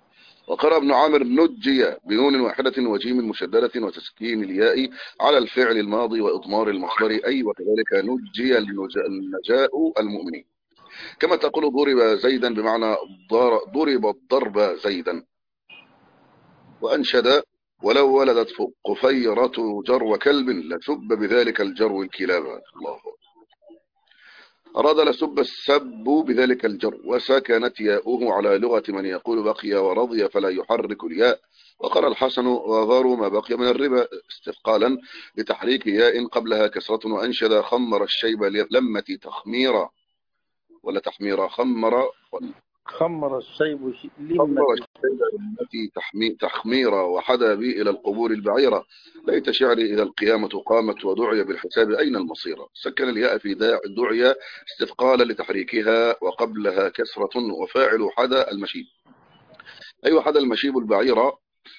وقرأ ابن عامر نجي بنون واحدة وجيم مشددة وتسكين الياء على الفعل الماضي وإضمار المصدر أي وكذلك نجي النجاء المؤمنين. كما تقول ضرب زيدا بمعنى ضرب الضرب زيدا. وأنشد ولو ولدت قفيرة جرو كلب لسب بذلك الجرو الكلاب. الله أراد لسب السب بذلك الجر وسكنت ياؤه على لغة من يقول بقي ورضي فلا يحرك الياء. وقرأ الحسن وغاروا ما بقي من الربا استثقالا لتحريك ياء قبلها كسرة. وأنشد خمر الشيب لمتي تخميرا ولا تحميرا خمر الشيب خمر لمتي الشيب تخميرا وحدا بي إلى القبور البعيرة. ليت شعري إذا القيامة قامت ودعي بالحساب أين المصير. سكن الياء في دعي استثقالا لتحريكها وقبلها كسرة. وفاعل حدا المشيب أي حدا المشيب البعيرة.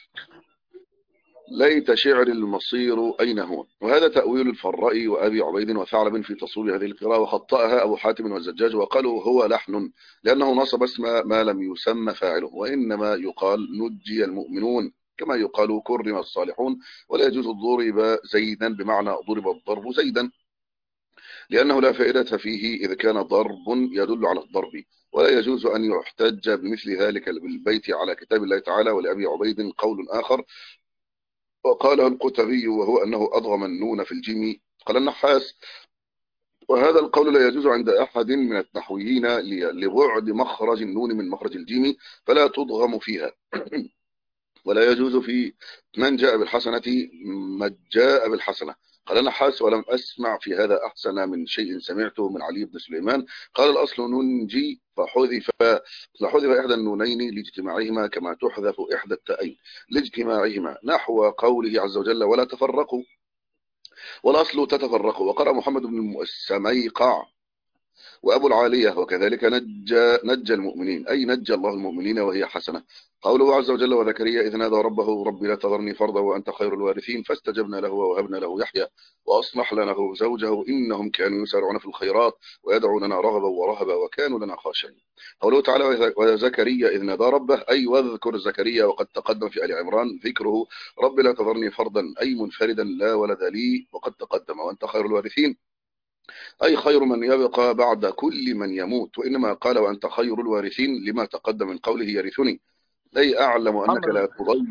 ليت شعر المصير أين هو. وهذا تأويل الفراء وأبي عبيد وثعلب في تصويب هذه القراءة. وخطأها أبو حاتم والزجاج وقالوا هو لحن لأنه نصب اسم ما لم يسمى فاعله وإنما يقال نجي المؤمنون كما يقال كرم الصالحون. ولا يجوز ضرب زيدا بمعنى ضرب الضرب زيدا لأنه لا فائدة فيه إذا كان ضرب يدل على الضرب. ولا يجوز أن يحتج بمثل ذلك بالبيت على كتاب الله تعالى. ولأبي عبيد قول آخر وقاله القتبي وهو أنه أضغم النون في الجيم. قال النحاس وهذا القول لا يجوز عند أحد من النحويين لبعد مخرج النون من مخرج الجيم فلا تضغم فيها. ولا يجوز في من جاء بالحسنة ما جاء بالحسنة. قال النحاس ولم أسمع في هذا أحسن من شيء سمعته من علي بن سليمان. قال الأصل ننجي فحذف إحدى النونين لاجتماعهما كما تحذف إحدى التائين لاجتماعهما نحو قوله عز وجل ولا تفرقوا والأصل تتفرقوا. وقرأ محمد بن السميقع وأبو العالية وكذلك نجى المؤمنين أي نجى الله المؤمنين وهي حسنة. قوله عز وجل وزكريا إذ نادى ربه ربي لا تذرني فردا وأنت خير الوارثين فاستجبنا له ووهبنا له يحيى وأصلح له زوجه إنهم كانوا يسارعون في الخيرات ويدعوننا رغبا ورهبا وكانوا لنا خاشعين. قوله تعالى وزكريا إذ نادى ربه أي واذكر زكريا وقد تقدم في آل عمران ذكره ربي لا تذرني فردا أي منفردا لا ولد لي وقد تقدم وأنت خير الوارثين أي خير من يبقى بعد كل من يموت. وإنما قال وأنت خير الوارثين لما تقدم من قوله يرثني أي أعلم أنك لا تضيع.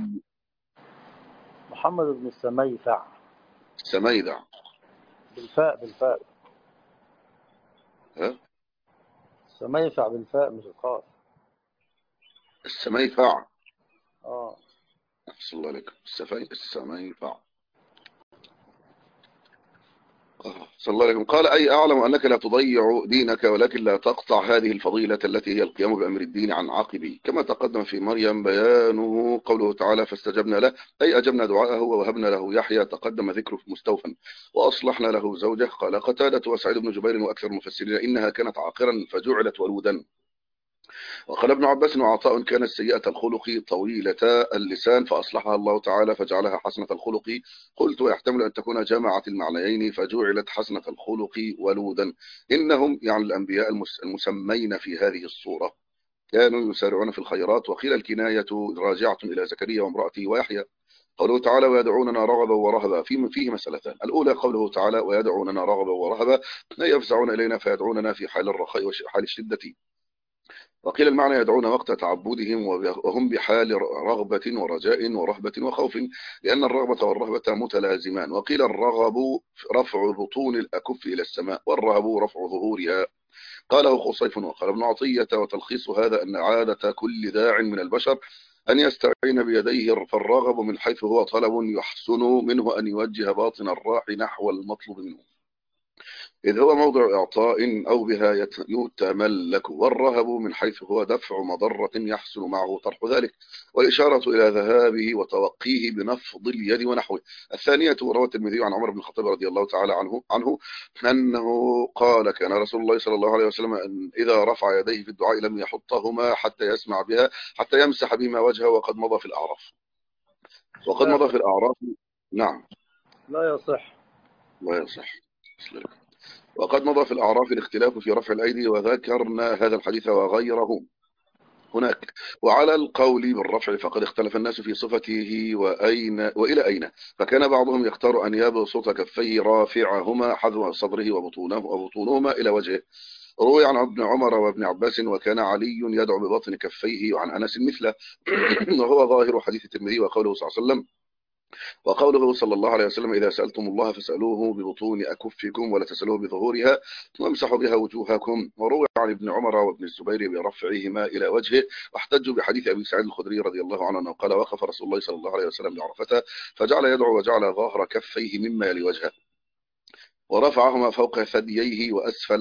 محمد بن السميفع سميدع بالفاء ها سميفع بالفاء مش القاف. السميفع أحسن الله عليك السميفع صلى الله عليه وسلم. قال أي أعلم أنك لا تضيع دينك ولكن لا تقطع هذه الفضيلة التي هي القيام بأمر الدين عن عقبه. كما تقدم في مريم بيانه قوله تعالى فاستجبنا له أي أجبنا دعاءه ووهبنا له يحيى تقدم ذكره مستوفا وأصلحنا له زوجه. قال قتادة وسعيد بن جبير وأكثر المفسرين إنها كانت عاقرا فجعلت ولودا. وقال ابن عباس وعطاء كانت سيئة الخلق طويلة اللسان فأصلحها الله تعالى فجعلها حسنة الخلق. قلت ويحتمل أن تكون جامعة المعنيين فجعلت حسنة الخلق ولودا. إنهم يعني الأنبياء المسمين في هذه الصورة كانوا يسارعون في الخيرات. وقيل الكناية راجعة إلى زكريا وامرأته ويحيى. قوله تعالى ويدعوننا رغبا ورهبا فيه مسألتان. الأولى قوله تعالى ويدعوننا رغبا ورهبا يفزعون إلينا فيدعوننا في حال الرخاء وحال الشدة. وقيل المعنى يدعون وقت تعبدهم وهم بحال رغبة ورجاء ورهبة وخوف لأن الرغبة والرهبة متلازمان. وقيل الرغب رفع بطون الأكف إلى السماء والرهب رفع ظهورها. قاله خصيف وقال ابن عطية وتلخيص هذا أن عادة كل داع من البشر أن يستعين بيديه فالرغب من حيث هو طلب يحسن منه أن يوجه باطن الراح نحو المطلوب منه إذ هو موضع إعطاء أو بها يتملك. والرهب من حيث هو دفع مضرة يحصل معه طرح ذلك والإشارة إلى ذهابه وتوقيه بنفض اليد ونحوه. الثانية روى الترمذي عن عمر بن الخطاب رضي الله تعالى عنه أنه قال كان رسول الله صلى الله عليه وسلم أن إذا رفع يديه في الدعاء لم يحطهما حتى يسمع بها حتى يمسح بما وجهه وقد مضى في الأعراف. نعم لا يصح. وقد مضى في الأعراف الاختلاف في رفع الأيدي وذكرنا هذا الحديث وغيره. هناك. وعلى القول بالرفع فقد اختلف الناس في صفته وإلى أين، فكان بعضهم يختار أن يبسط كفيه رافعهما حذو صدره وبطونهما إلى وجهه. روي عن ابن عمر وابن عباس وكان علي يدعو ببطن كفيه، وعن أنس مثله وهو ظاهر حديث الترمذي وقوله صلى الله عليه وسلم صلى الله عليه وسلم إذا سألتم الله فاسألوه ببطون أكفكم ولا تسألوه بظهورها وامسحوا بها وجوهكم. وروى عن ابن عمر وابن الزبير برفعهما إلى وجهه، واحتجوا بحديث أبي سعيد الخدري رضي الله عنه أنه قال وقف رسول الله صلى الله عليه وسلم بعرفة فجعل يدعو وجعل ظهر كفيه مما يلي وجهه ورفعهما فوق ثدييه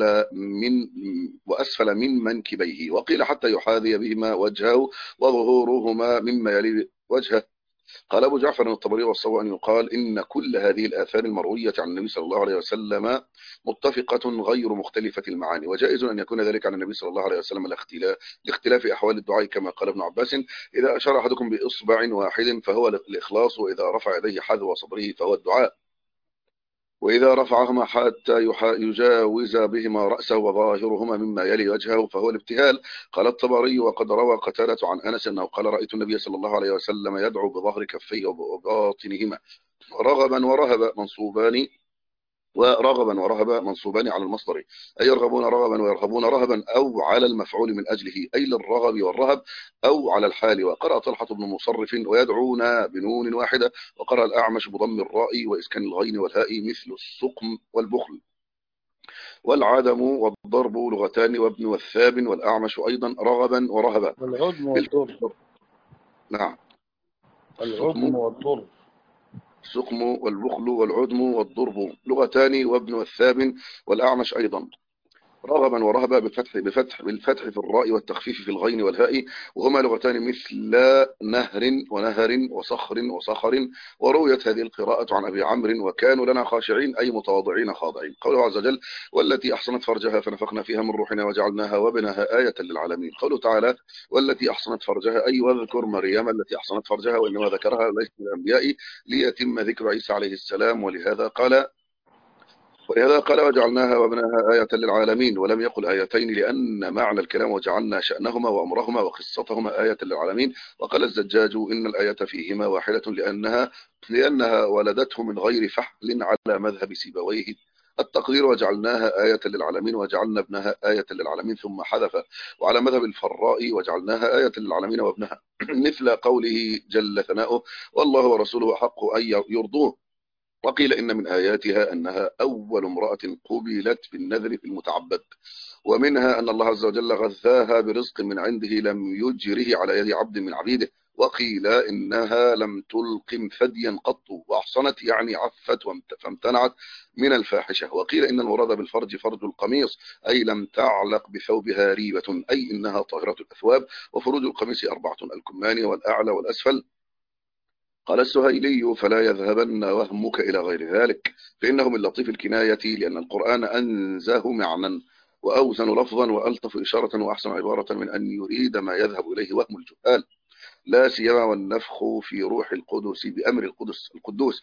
وأسفل من منكبيه، وقيل حتى يحاذي بهما وجهه وظهورهما مما يلي وجهه. قال أبو جعفر الطبري والصواب أن يقال إن كل هذه الآثار المروية عن النبي صلى الله عليه وسلم متفقة غير مختلفة المعاني، وجائز أن يكون ذلك عن النبي صلى الله عليه وسلم لاختلاف أحوال الدعاء، كما قال ابن عباس إذا أشار أحدكم بإصبع واحد فهو الإخلاص، وإذا رفع يديه حذو صدره فهو الدعاء، وإذا رفعهما حتى يجاوز بهما رأسه وظاهرهما مما يلي وجهه فهو الابتهال. قال الطبري وقد روى قتادة عن أنس أنه قال رأيت النبي صلى الله عليه وسلم يدعو بظهر كفيه وباطنهما رغبا ورهبا منصوبان على المصدر، أي يرغبون رغبا ويرهبون رهبا، أو على المفعول من أجله أي للرغب والرهب، أو على الحال. وقرأ طلحة بن مصرف ويدعون بنون واحدة، وقرأ الأعمش بضم الراء وإسكان الغين والهاء مثل السقم والبخل. والعدم والضرب لغتان، وابن والثاب والأعمش أيضا رغبا ورهبا. العدم والضر. نعم، العدم والضر. السقم والبخل والعدم والضرب لغتان، وابن والثاب والأعمش أيضا رغبا ورهبا بالفتح في الراء والتخفيف في الغين والهاء، وهما لغتان مثل نهر وصخر. ورويت هذه القراءة عن أبي عمرو وكانوا لنا خاشعين أي متواضعين خاضعين. قوله عز وجل والتي أحصنت فرجها فنفخنا فيها من روحنا وجعلناها وابنها آية للعالمين. قوله تعالى والتي أحصنت فرجها أي واذكر مريم التي أحصنت فرجها، وإنما ذكرها ليس من الأنبياء ليتم ذكر عيسى عليه السلام، ولهذا قال وجعلناها وابنها آية للعالمين، ولم يقل آيتين لأن معنى الكلام وجعلنا شأنهما وأمرهما وقصتهما آية للعالمين. وقال الزجاج إن الآية فيهما واحدة لأنها ولدته من غير فحل على مذهب سيبويه. التقدير وجعلناها آية للعالمين وجعلنا ابنها آية للعالمين، ثم حذف. وعلى مذهب الفراء وجعلناها آية للعالمين وابنها مثل قوله جل ثناؤه والله ورسوله أحق أن يرضوه. وقيل إن من آياتها أنها أول امرأة قبلت بالنذر في المتعبد، ومنها أن الله عز وجل غذاها برزق من عنده لم يجره على يد عبد من عبيده. وقيل إنها لم تلقم ثديا قط، وأحصنت يعني عفت فامتنعت من الفاحشة. وقيل إن المراد بالفرج فرج القميص أي لم تعلق بثوبها ريبة، أي إنها طاهرة الأثواب. وفروج القميص 4: الكماني والأعلى والأسفل. قال السهيلي فلا يذهبن وهمك إلى غير ذلك، فإنه من لطيف الكناية، لأن القرآن أنزه معنى وأوزن لفظا وألطف إشارة وأحسن عبارة من أن يريد ما يذهب إليه وهم الجهال، لا سيما والنفخ في روح القدس بأمر القدوس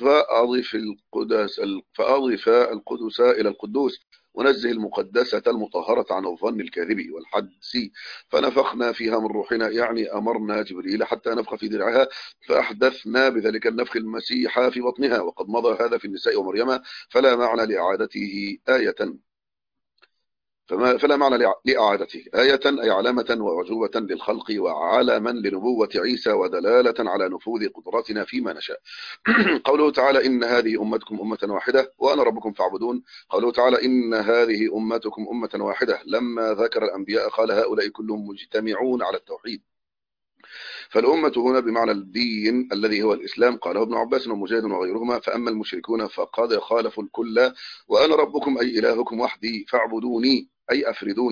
فأضف القدس إلى القدوس، ونزه المقدسة المطهرة عن الظن الكاذب والحدس. فنفخنا فيها من روحنا يعني أمرنا جبريل حتى نفخ في درعها، فأحدثنا بذلك النفخ المسيح في بطنها، وقد مضى هذا في النساء ومريم، فلا معنى لإعادته آية أي علامة وعجوبة للخلق وعلما لنبوة عيسى ودلالة على نفوذ قدراتنا فيما نشاء. قوله تعالى إن هذه أمتكم أمة واحدة وأنا ربكم فاعبدون. قوله تعالى إن هذه أمتكم أمة واحدة لما ذكر الأنبياء قال هؤلاء كلهم مجتمعون على التوحيد، فالأمة هنا بمعنى الدين الذي هو الإسلام. قاله ابن عباس ومجاهد وغيرهما. فأما المشركون فقد خالفوا الكل، وأنا ربكم أي إلهكم وحدي فاعبدوني أي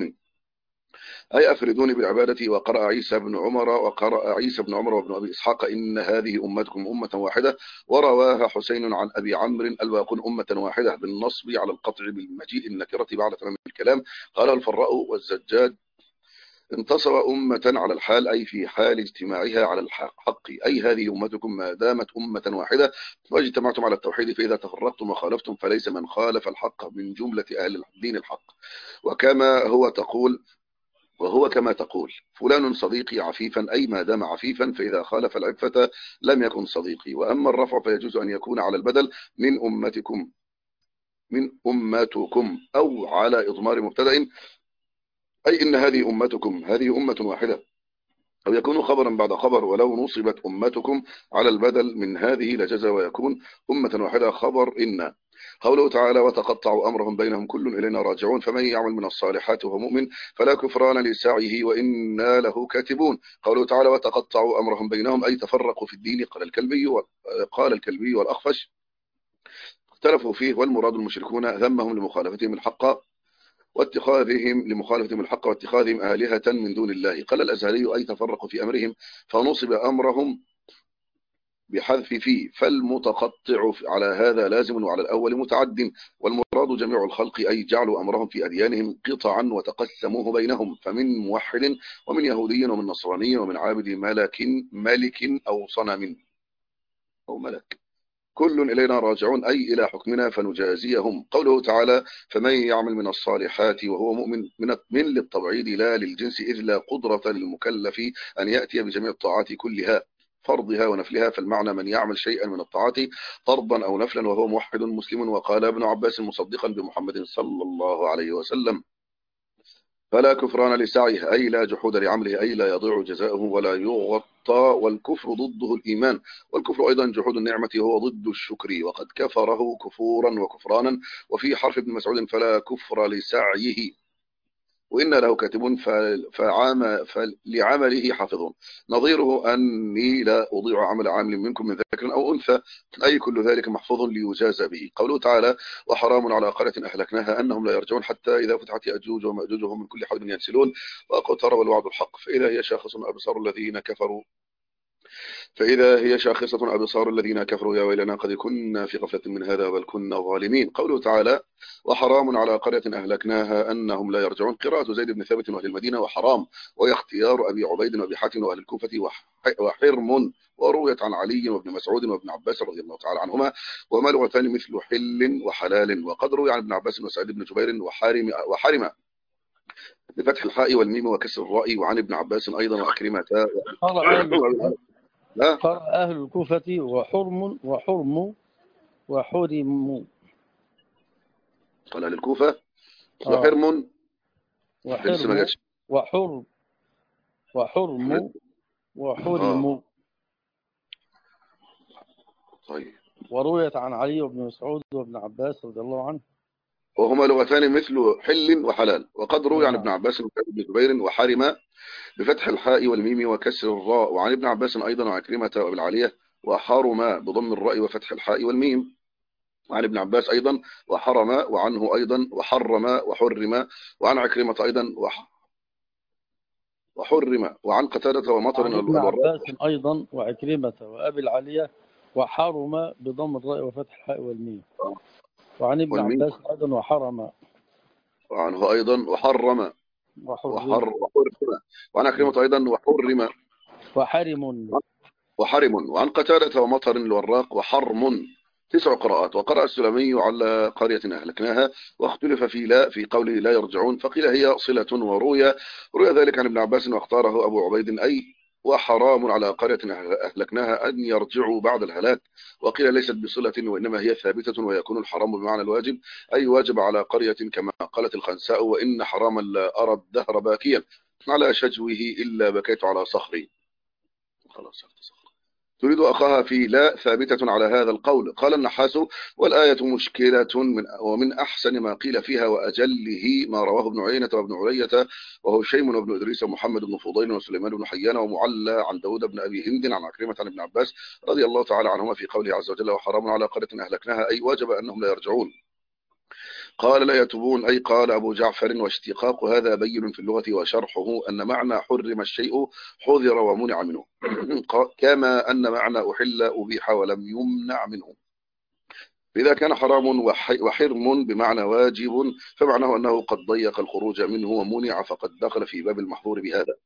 أفردوني بالعبادة. وقرأ عيسى بن عمر وابن أبي إسحاق إن هذه أمتكم أمة واحدة، ورواها حسين عن أبي عمرو الباقون أمة واحدة بالنصب على القطع بالمجيء النكرة بعد تمام الكلام. قال الفراء والزجاج انتصب أمة على الحال أي في حال اجتماعها على الحق، أي هذه أمتكم ما دامت أمة واحدة واجتمعتم على التوحيد، فإذا تفرقتم وخالفتم فليس من خالف الحق من جملة أهل الدين الحق. وكما هو تقول وهو كما تقول فلان صديقي عفيفا، أي ما دام عفيفا، فإذا خالف العفة لم يكن صديقي. وأما الرفع فيجوز أن يكون على البدل من أمتكم، من أمتكم، أو على إضمار مبتدأ، أي إن هذه أمتكم، هذه أمة واحدة، أو يكون خبرا بعد خبر. ولو نصبت أمتكم على البدل من هذه لجزى ويكون أمة واحدة خبر إن. قوله تعالى وتقطعوا أمرهم بينهم كل إلينا راجعون، فمن يعمل من الصالحات وهو مؤمن فلا كفران لسعيه وإنا له كاتبون. قوله تعالى وتقطعوا أمرهم بينهم، أي تفرقوا في الدين. قال الكلبي والأخفش اختلفوا فيه، والمراد المشركون ذمهم لمخالفتهم الحق واتخاذهم آلهة من دون الله. قال الأزهري أي تفرقوا في أمرهم، فنصب أمرهم بحذف فيه، فالمتقطع على هذا لازم وعلى الأول متعد. والمراد جميع الخلق، أي جعلوا أمرهم في أديانهم قطعا وتقسموه بينهم، فمن موحد ومن يهودي ومن نصراني ومن عابد ملك أو صنم أو ملك، كل إلينا راجعون، أي إلى حكمنا فنجازيهم. قوله تعالى فمن يعمل من الصالحات وهو مؤمن، من للتبعيد لا للجنس، إذ لا قدرة للمكلف أن يأتي بجميع الطاعات كلها فرضها ونفلها. فالمعنى من يعمل شيئا من الطاعات فرضا أو نفلا وهو موحد مسلم. وقال ابن عباس مصدقا بمحمد صلى الله عليه وسلم فلا كفران لسعيه، أي لا جحود لعمله، أي لا يضيع جزاؤه ولا يغطى. والكفر ضده الإيمان، والكفر أيضا جحود النعمة وهو ضد الشكر، وقد كفره كفورا وكفرانا. وفي حرف ابن مسعود فلا كفر لسعيه وإن له كاتبون فلعمله حافظون. نظيره أني لا أضيع عمل عامل منكم من ذكر أو أنثى، أي كل ذلك محفوظ ليجازى به. قوله تعالى وحرام على قرية أهلكناها أنهم لا يرجعون حتى إذا فتحت يأجوج ومأجوج وهم من كل حدب ينسلون واقترب الوعد الحق فإذا هي شاخصة أبصار الذين كفروا يا ويلنا قد كنا في غفلة من هذا بل كنا ظالمين. قوله تعالى وحرام على قرية أهلكناها أنهم لا يرجعون، قراءة زيد بن ثابت وأهل المدينة، وحرام وهي اختيار أبي عبيد وأبي حاتم وأهل الكوفة، وحرم ورويت عن علي وابن مسعود وابن عباس رضي الله تعالى عنهما، وما لغتان مثل حل وحلال. وقد روي عن ابن عباس وسعيد بن جبير وحرم بفتح الحاء والميم وكسر الراء، وعن ابن عباس أيضا وأكرمة قرأ أهل الكوفة وحرم وحرم. قال للكوفة وحرم وحرم. طيب. ورويت عن علي وابن مسعود وابن عباس رضي الله عنه، وهما لغتان مثل حل وحلال. وقد روي عن ابن عباس وابن جبير وحرم بفتح الحاء والميم وكسر الراء، وعن ابن عباس أيضا وعكرمة وبالعالية وحرم بضم الراء وفتح الحاء والميم، وعن ابن عباس أيضا وحرم، وعنه أيضا وحرم وحرم، وعن عكرمة أيضا وحرم، وعن قتادة ومطر وعن ابن عباس أيضا وعكرمة وأبي العالية وحرم بضم الراء وفتح الحاء والميم، وعن ابن عباس أيضا وحرم، وعنه أيضا وحرم وعن عكرمة أيضا وحرم، وعن قتادة ومطر الوراق وحرم. 9 قراءات. وقرأ السلمي على قرية أهلكناها، واختلف في قوله لا يرجعون، فقيل هي صلة، وروي ذلك عن ابن عباس واختاره أبو عبيد، أي وحرام على قرية أهلكناها أن يرجعوا بعد الهلاك. وقيل ليست بصلة وإنما هي ثابتة، ويكون الحرام بمعنى الواجب، أي واجب على قرية، كما قالت الخنساء وإن حراما لا أرى الدهر باكيا على شجوه إلا بكيت على صخري. خلاص تريد أخاها في لا ثابتة على هذا القول. قال النحاس والآية مشكلة ومن أحسن ما قيل فيها وأجله ما رواه ابن عيينة وابن علية وهشيم وابن إدريس ومحمد بن فضيل وسليمان بن حيان ومعلى عن داود بن أبي هند عن عكرمة عن ابن عباس رضي الله تعالى عنهما في قوله عز وجل وحرام على قرية أهلكناها، أي واجب أنهم لا يرجعون. قال لا يتوبون، أي قال أبو جعفر واشتقاق هذا بين في اللغة، وشرحه أن معنى حرم الشيء حذر ومنع منه كما أن معنى أحل أبيح ولم يمنع منه. إذا كان حرام وحرم بمعنى واجب فمعناه أنه قد ضيق الخروج منه ومنع، فقد دخل في باب المحظور بهذا.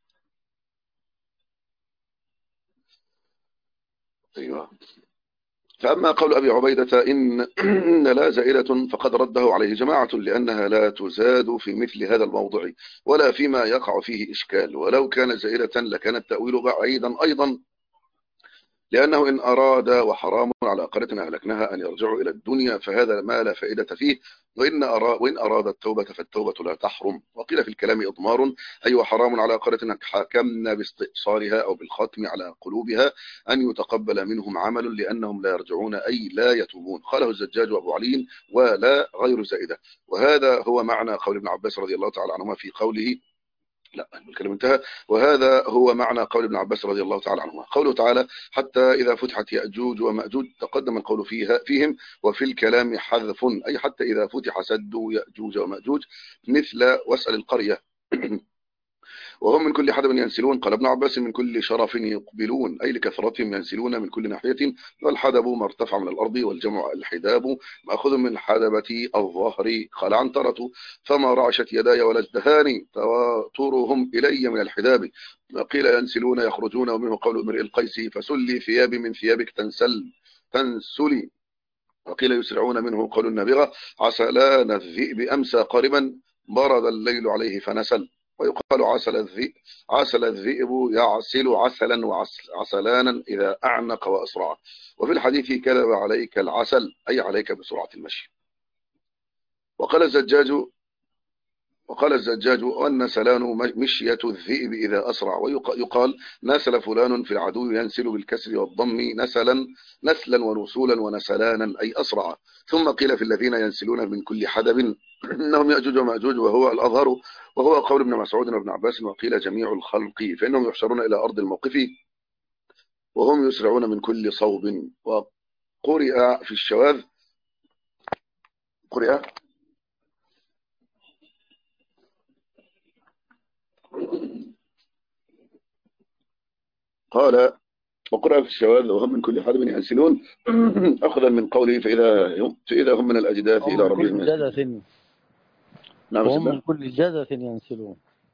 أيوة. فأما قول أبي عبيدة إن لا زائدة فقد رده عليه جماعة لأنها لا تزاد في مثل هذا الموضع ولا فيما يقع فيه إشكال، ولو كانت زائدة لكان التأويل بعيدا أيضا، لأنه إن أراد وحرام على قرية أهلكناها أن يرجعوا إلى الدنيا فهذا ما لا فائدة فيه، وإن أراد التوبة فالتوبة لا تحرم. وقيل في الكلام إضمار أي وحرام على قرية حكمنا باستئصالها أو بالختم على قلوبها أن يتقبل منهم عمل لأنهم لا يرجعون أي لا يتوبون. قاله الزجاج وأبو علي ولا غير زائدة. وهذا هو معنى قول ابن عباس رضي الله تعالى عنهما في قوله لا الكلام انتهى. وهذا هو معنى قول ابن عباس رضي الله تعالى عنهما. قوله تعالى حتى إذا فتحت يأجوج ومأجوج تقدم القول فيهم، وفي الكلام حذف أي حتى إذا فتح سد يأجوج ومأجوج مثل واسأل القرية وهم من كل حدب ينسلون. قال ابن عباس من كل شرف يقبلون أي لكثرتهم ينسلون من كل ناحية، والحدب ما ارتفع من الأرض، والجمع الحداب مأخذ من حدبة الظهر. قال عنترة فما رعشت يداي ولا ازدهاني تواترهم إلي من الحداب. قيل ينسلون يخرجون، ومنه قول امرئ القيس فسلي ثيابي من ثيابك تنسلي. وقيل يسرعون، منه قول النابغة عسلان الذئب أمسى قاربا برد الليل عليه فنسل. ويقال عسل الذئب يعسل عسلا وعسلانا إذا أعنق وأسرع. وفي الحديث كذب عليك العسل أي عليك بسرعة المشي. وقال الزجاج والنسلان مشية الذئب إذا أسرع. ويقال نسل فلان في العدو ينسل بالكسر والضم نسلا ونسولا ونسلانا أي أسرع. ثم قيل في الذين ينسلون من كل حدب إنهم يأجوج ومأجوج وهو الأظهر، وهو قول ابن مسعود وابن عباس. وقيل جميع الخلق فإنهم يحشرون إلى أرض الموقف وهم يسرعون من كل صوب. وقرئ في الشواذ وقرأ في الشواذ وهم من كل حدب ينسلون أخذا من قوله فإذا هم من الأجداث إلى ربهم ينسلون. نعم وهم من كل جدث ينسلون.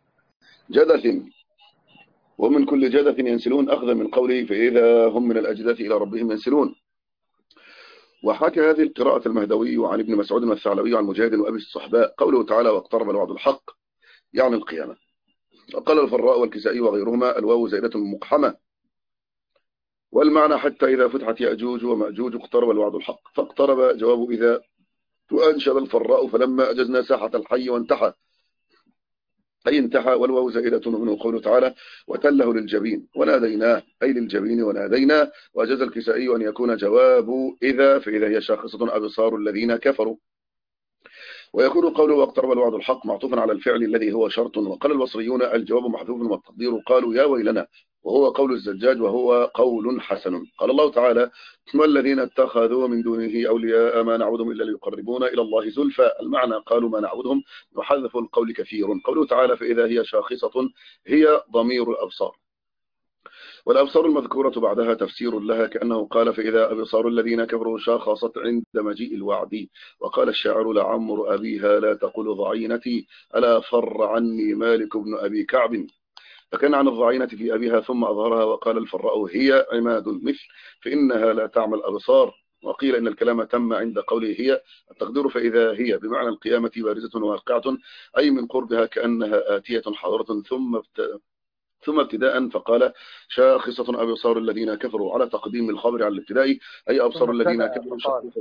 ومن كل جدث ينسلون أخذا من قوله فإذا هم من الأجداث إلى ربهم ينسلون. وحكى هذه القراءة المهدوي عن ابن مسعود والثعلبي عن مجاهد وأبي الصحباء قوله تعالى واقترب الوعد الحق يعني القيامة. وقال الفراء والكسائي وغيرهما الواو زائدة مقحمة، والمعنى حتى إذا فتحت يأجوج ومأجوج اقترب الوعد الحق. فاقترب جواب إذا، وأنشد الفراء فلما أجزنا ساحة الحي وانتحى أي انتحى، والواو زائدة منه قوله تعالى وتله للجبين وناديناه أي للجبين وناديناه. وأجاز الكسائي أن يكون جواب إذا فإذا هي شاخصة أبصار الذين كفروا. ويكون قوله واقترب الوعد الحق معطوفا على الفعل الذي هو شرط. وقال البصريون الجواب محذوف والتقدير قالوا يا ويلنا، وهو قول الزجاج وهو قول حسن. قال الله تعالى والذين اتخذوا من دونه أولياء ما نعبدهم إلا ليقربونا إلى الله زلفى. المعنى قالوا ما نعبدهم وحذف القول كثير. قوله تعالى فإذا هي شاخصة هي ضمير الأبصار، والأبصار المذكورة بعدها تفسير لها كأنه قال فإذا أبصار الذين كفروا شاخصت عند مجيء الوعد. وقال الشاعر لعمر أبيها لا تقل ضعينتي ألا فر عني مالك بن أبي كعب. فكان عن الضعينة في أبيها ثم أظهرها. وقال الفراء هي عماد المثل فإنها لا تعمى الأبصار. وقيل إن الكلام تم عند قوله هي التقدير فإذا هي بمعنى القيامة بارزة واقعة أي من قربها كأنها آتية حاضرة. ثم ابتداء فقال شاخصة أبصار الذين كفروا على تقديم الخبر على الابتداء أي أبصار الذين كفروا شاخصة.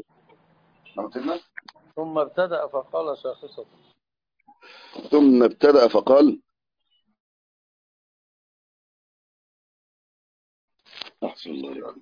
ثم ابتدأ فقال شاخصة. ثم ابتدأ فقال أحسن الله.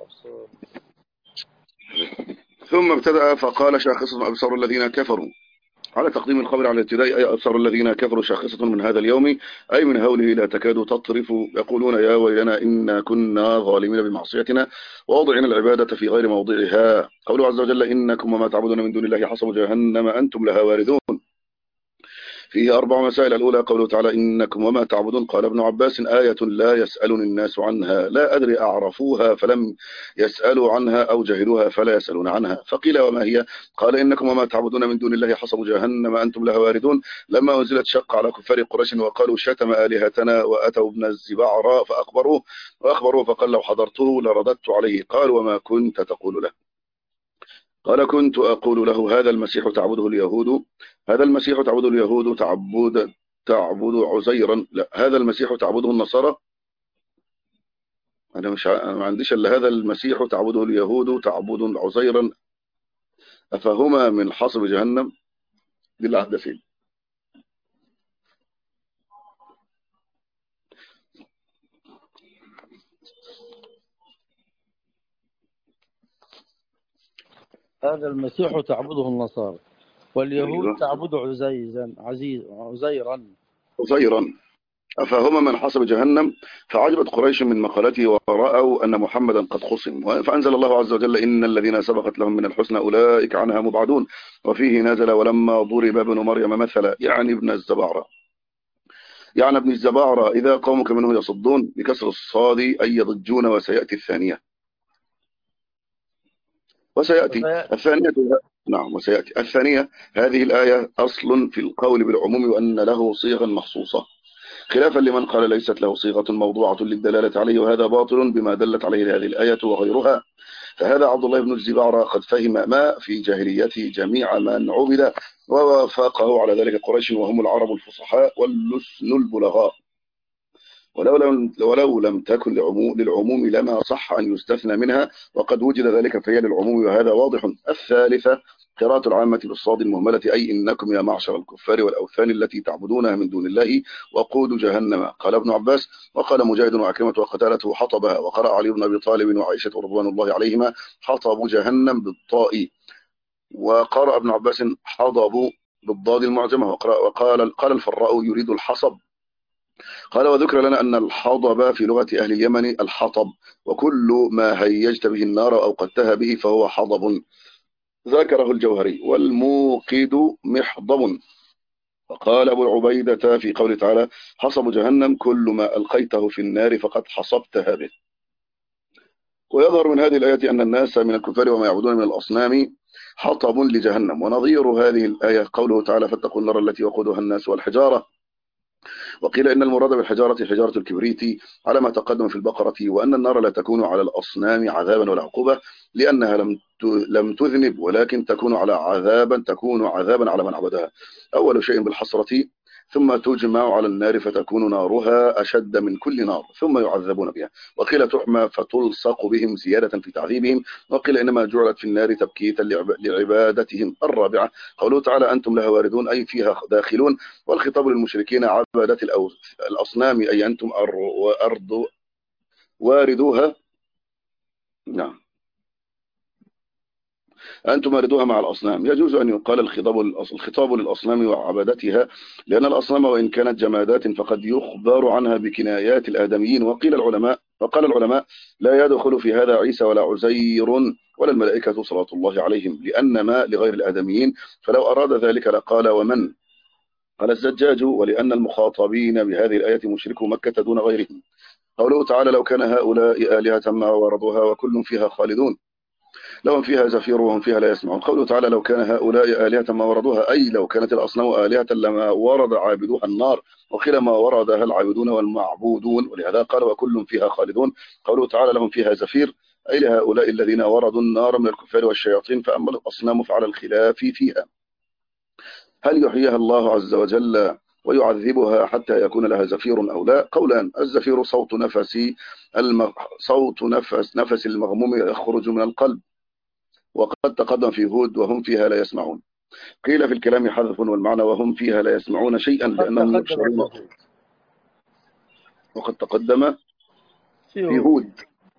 ثم ابتدأ فقال شاخصة أبصار الذين كفروا على تقديم الخبر على الابتداء أي أبصار الذين كفروا شاخصة من هذا اليوم أي من هوله لا تكاد تطرف. يقولون يا ويلنا إنا كنا ظالمين بمعصيتنا ووضعنا العبادة في غير موضعها. قوله عز وجل إنكم وما تعبدون من دون الله حصب جهنم أنتم لها واردون. فيه 4 مسائل. الأولى قوله تعالى إنكم وما تعبدون. قال ابن عباس آية لا يسألني الناس عنها، لا أدري أعرفوها فلم يسألوا عنها أو جهلوها فلا يسألون عنها. فقيل وما هي؟ قال إنكم وما تعبدون من دون الله حصب جهنم أنتم لها واردون. لما أنزلت شق على كفار قريش وقالوا شتم آلهتنا وأتوا ابن الزبعر فأخبروه فقال لو حضرته لرددت عليه. قال وما كنت تقول له؟ قال كنت أقول له هذا المسيح تعبده اليهود، هذا المسيح تعبده اليهود تعبد عزيرا، لا هذا المسيح تعبده النصارى. أنا ما عنديش إلا هذا المسيح تعبده اليهود تعبد عزيرا أفهما من حصب جهنم. دي اللي عدى فين. هذا المسيح تعبده النصارى واليهود أيوه. تعبد عزيرا. أفهما من حصب جهنم. فعجبت قريش من مقالته ورأوا أن محمدا قد خصم، فأنزل الله عز وجل إن الذين سبقت لهم من الحسنى أولئك عنها مبعدون. وفيه نزل ولما ضرب ابن مريم مثلا يعني ابن الزبعرة إذا قومك منه يصدون بكسر الصاد أي يضجون. وسيأتي الثانية الثانية. نعم وسيأتي الثانية. هذه الآية أصل في القول بالعموم وأن له صيغا مخصوصة، خلافا لمن قال ليست له صيغة موضوعة للدلالة عليه، وهذا باطل بما دلت عليه هذه الآية وغيرها. فهذا عبد الله بن الزبعرة قد فهم ما في جاهليته جميع من عبد، ووافقه على ذلك قريش وهم العرب الفصحاء واللسن البلغاء. ولو لم تكن للعموم لما صح أن يستثنى منها، وقد وجد ذلك فهي للعموم وهذا واضح. الثالثة قراءة العامة بالصاد المهملة أي إنكم يا معشر الكفار والأوثان التي تعبدونها من دون الله وقود جهنم. قال ابن عباس وقال مجاهد وعكرمة وقتالة حطبها، وقرأ علي بن أبي طالب وعائشة رضوان الله عليهما حطب جهنم بالطاء، وقرأ ابن عباس حضب بالضاد المعجمة. قال الفراء يريد الحصب. قال وذكر لنا أن الحضب في لغة أهل اليمن الحطب، وكل ما هيجت به النار أو قدتها به فهو حضب. ذكره الجوهري. والموقد محضب. وقال أبو عبيدة في قول تعالى حصب جهنم كل ما ألقيته في النار فقد حصبتها به. ويظهر من هذه الآية أن الناس من الكفار وما يعبدون من الأصنام حطب لجهنم. ونظير هذه الآية قوله تعالى فاتقوا النار التي وقودها الناس والحجارة. وقيل إن المراد بالحجارة حجارة الكبريت على ما تقدم في البقرة، وأن النار لا تكون على الأصنام عذابا ولا عقوبة لأنها لم تذنب، ولكن تكون عذابا على من عبدها. أول شيء بالحسرة، ثم تجمع على النار فتكون نارها أشد من كل نار ثم يعذبون بها. وقيل تحمى فتلصق بهم زيادة في تعذيبهم. وقيل إنما جعلت في النار تبكيتا لعبادتهم. الرابعة قوله تعالى أنتم لها واردون أي فيها داخلون، والخطاب للمشركين عبادة الأصنام أي أنتم أرض واردوها. نعم أنتم واردوها مع الأصنام. يجوز أن يقال الخطاب للأصنام وعبادتها، لأن الأصنام وإن كانت جمادات فقد يخبر عنها بكنايات الآدميين. وقال العلماء لا يدخل في هذا عيسى ولا عزير ولا الملائكة صلاة الله عليهم، لأن ما لغير الآدميين، فلو أراد ذلك لقال ومن. قال الزجاج ولأن المخاطبين بهذه الآية مشركو مكة دون غيرهم. قوله تعالى لو كان هؤلاء آلهة ما وردوها وكل فيها خالدون لهم فيها زفير وهم فيها لا يسمعون. قوله تعالى لو كان هؤلاء آلهة ما وردوها أي لو كانت الأصنام آلهة لما ورد عابدوها النار، وقيل ما وردها العابدون والمعبودون، ولهذا قال وكل فيها خالدون. قوله تعالى لهم فيها زفير أي لهؤلاء الذين وردوا النار من الكفار والشياطين. فأما الأصنام فعلى الخلاف فيها، هل يحييها الله عز وجل ويعذبها حتى يكون لها زفير أو لا؟ قولان. الزفير صوت نفس المغموم يخرج من القلب، وقد تقدم في هود وهم فيها لا يسمعون. قيل في الكلام حذف والمعنى وهم فيها لا يسمعون شيئا لأنهم يبشرون. وقد تقدم في هود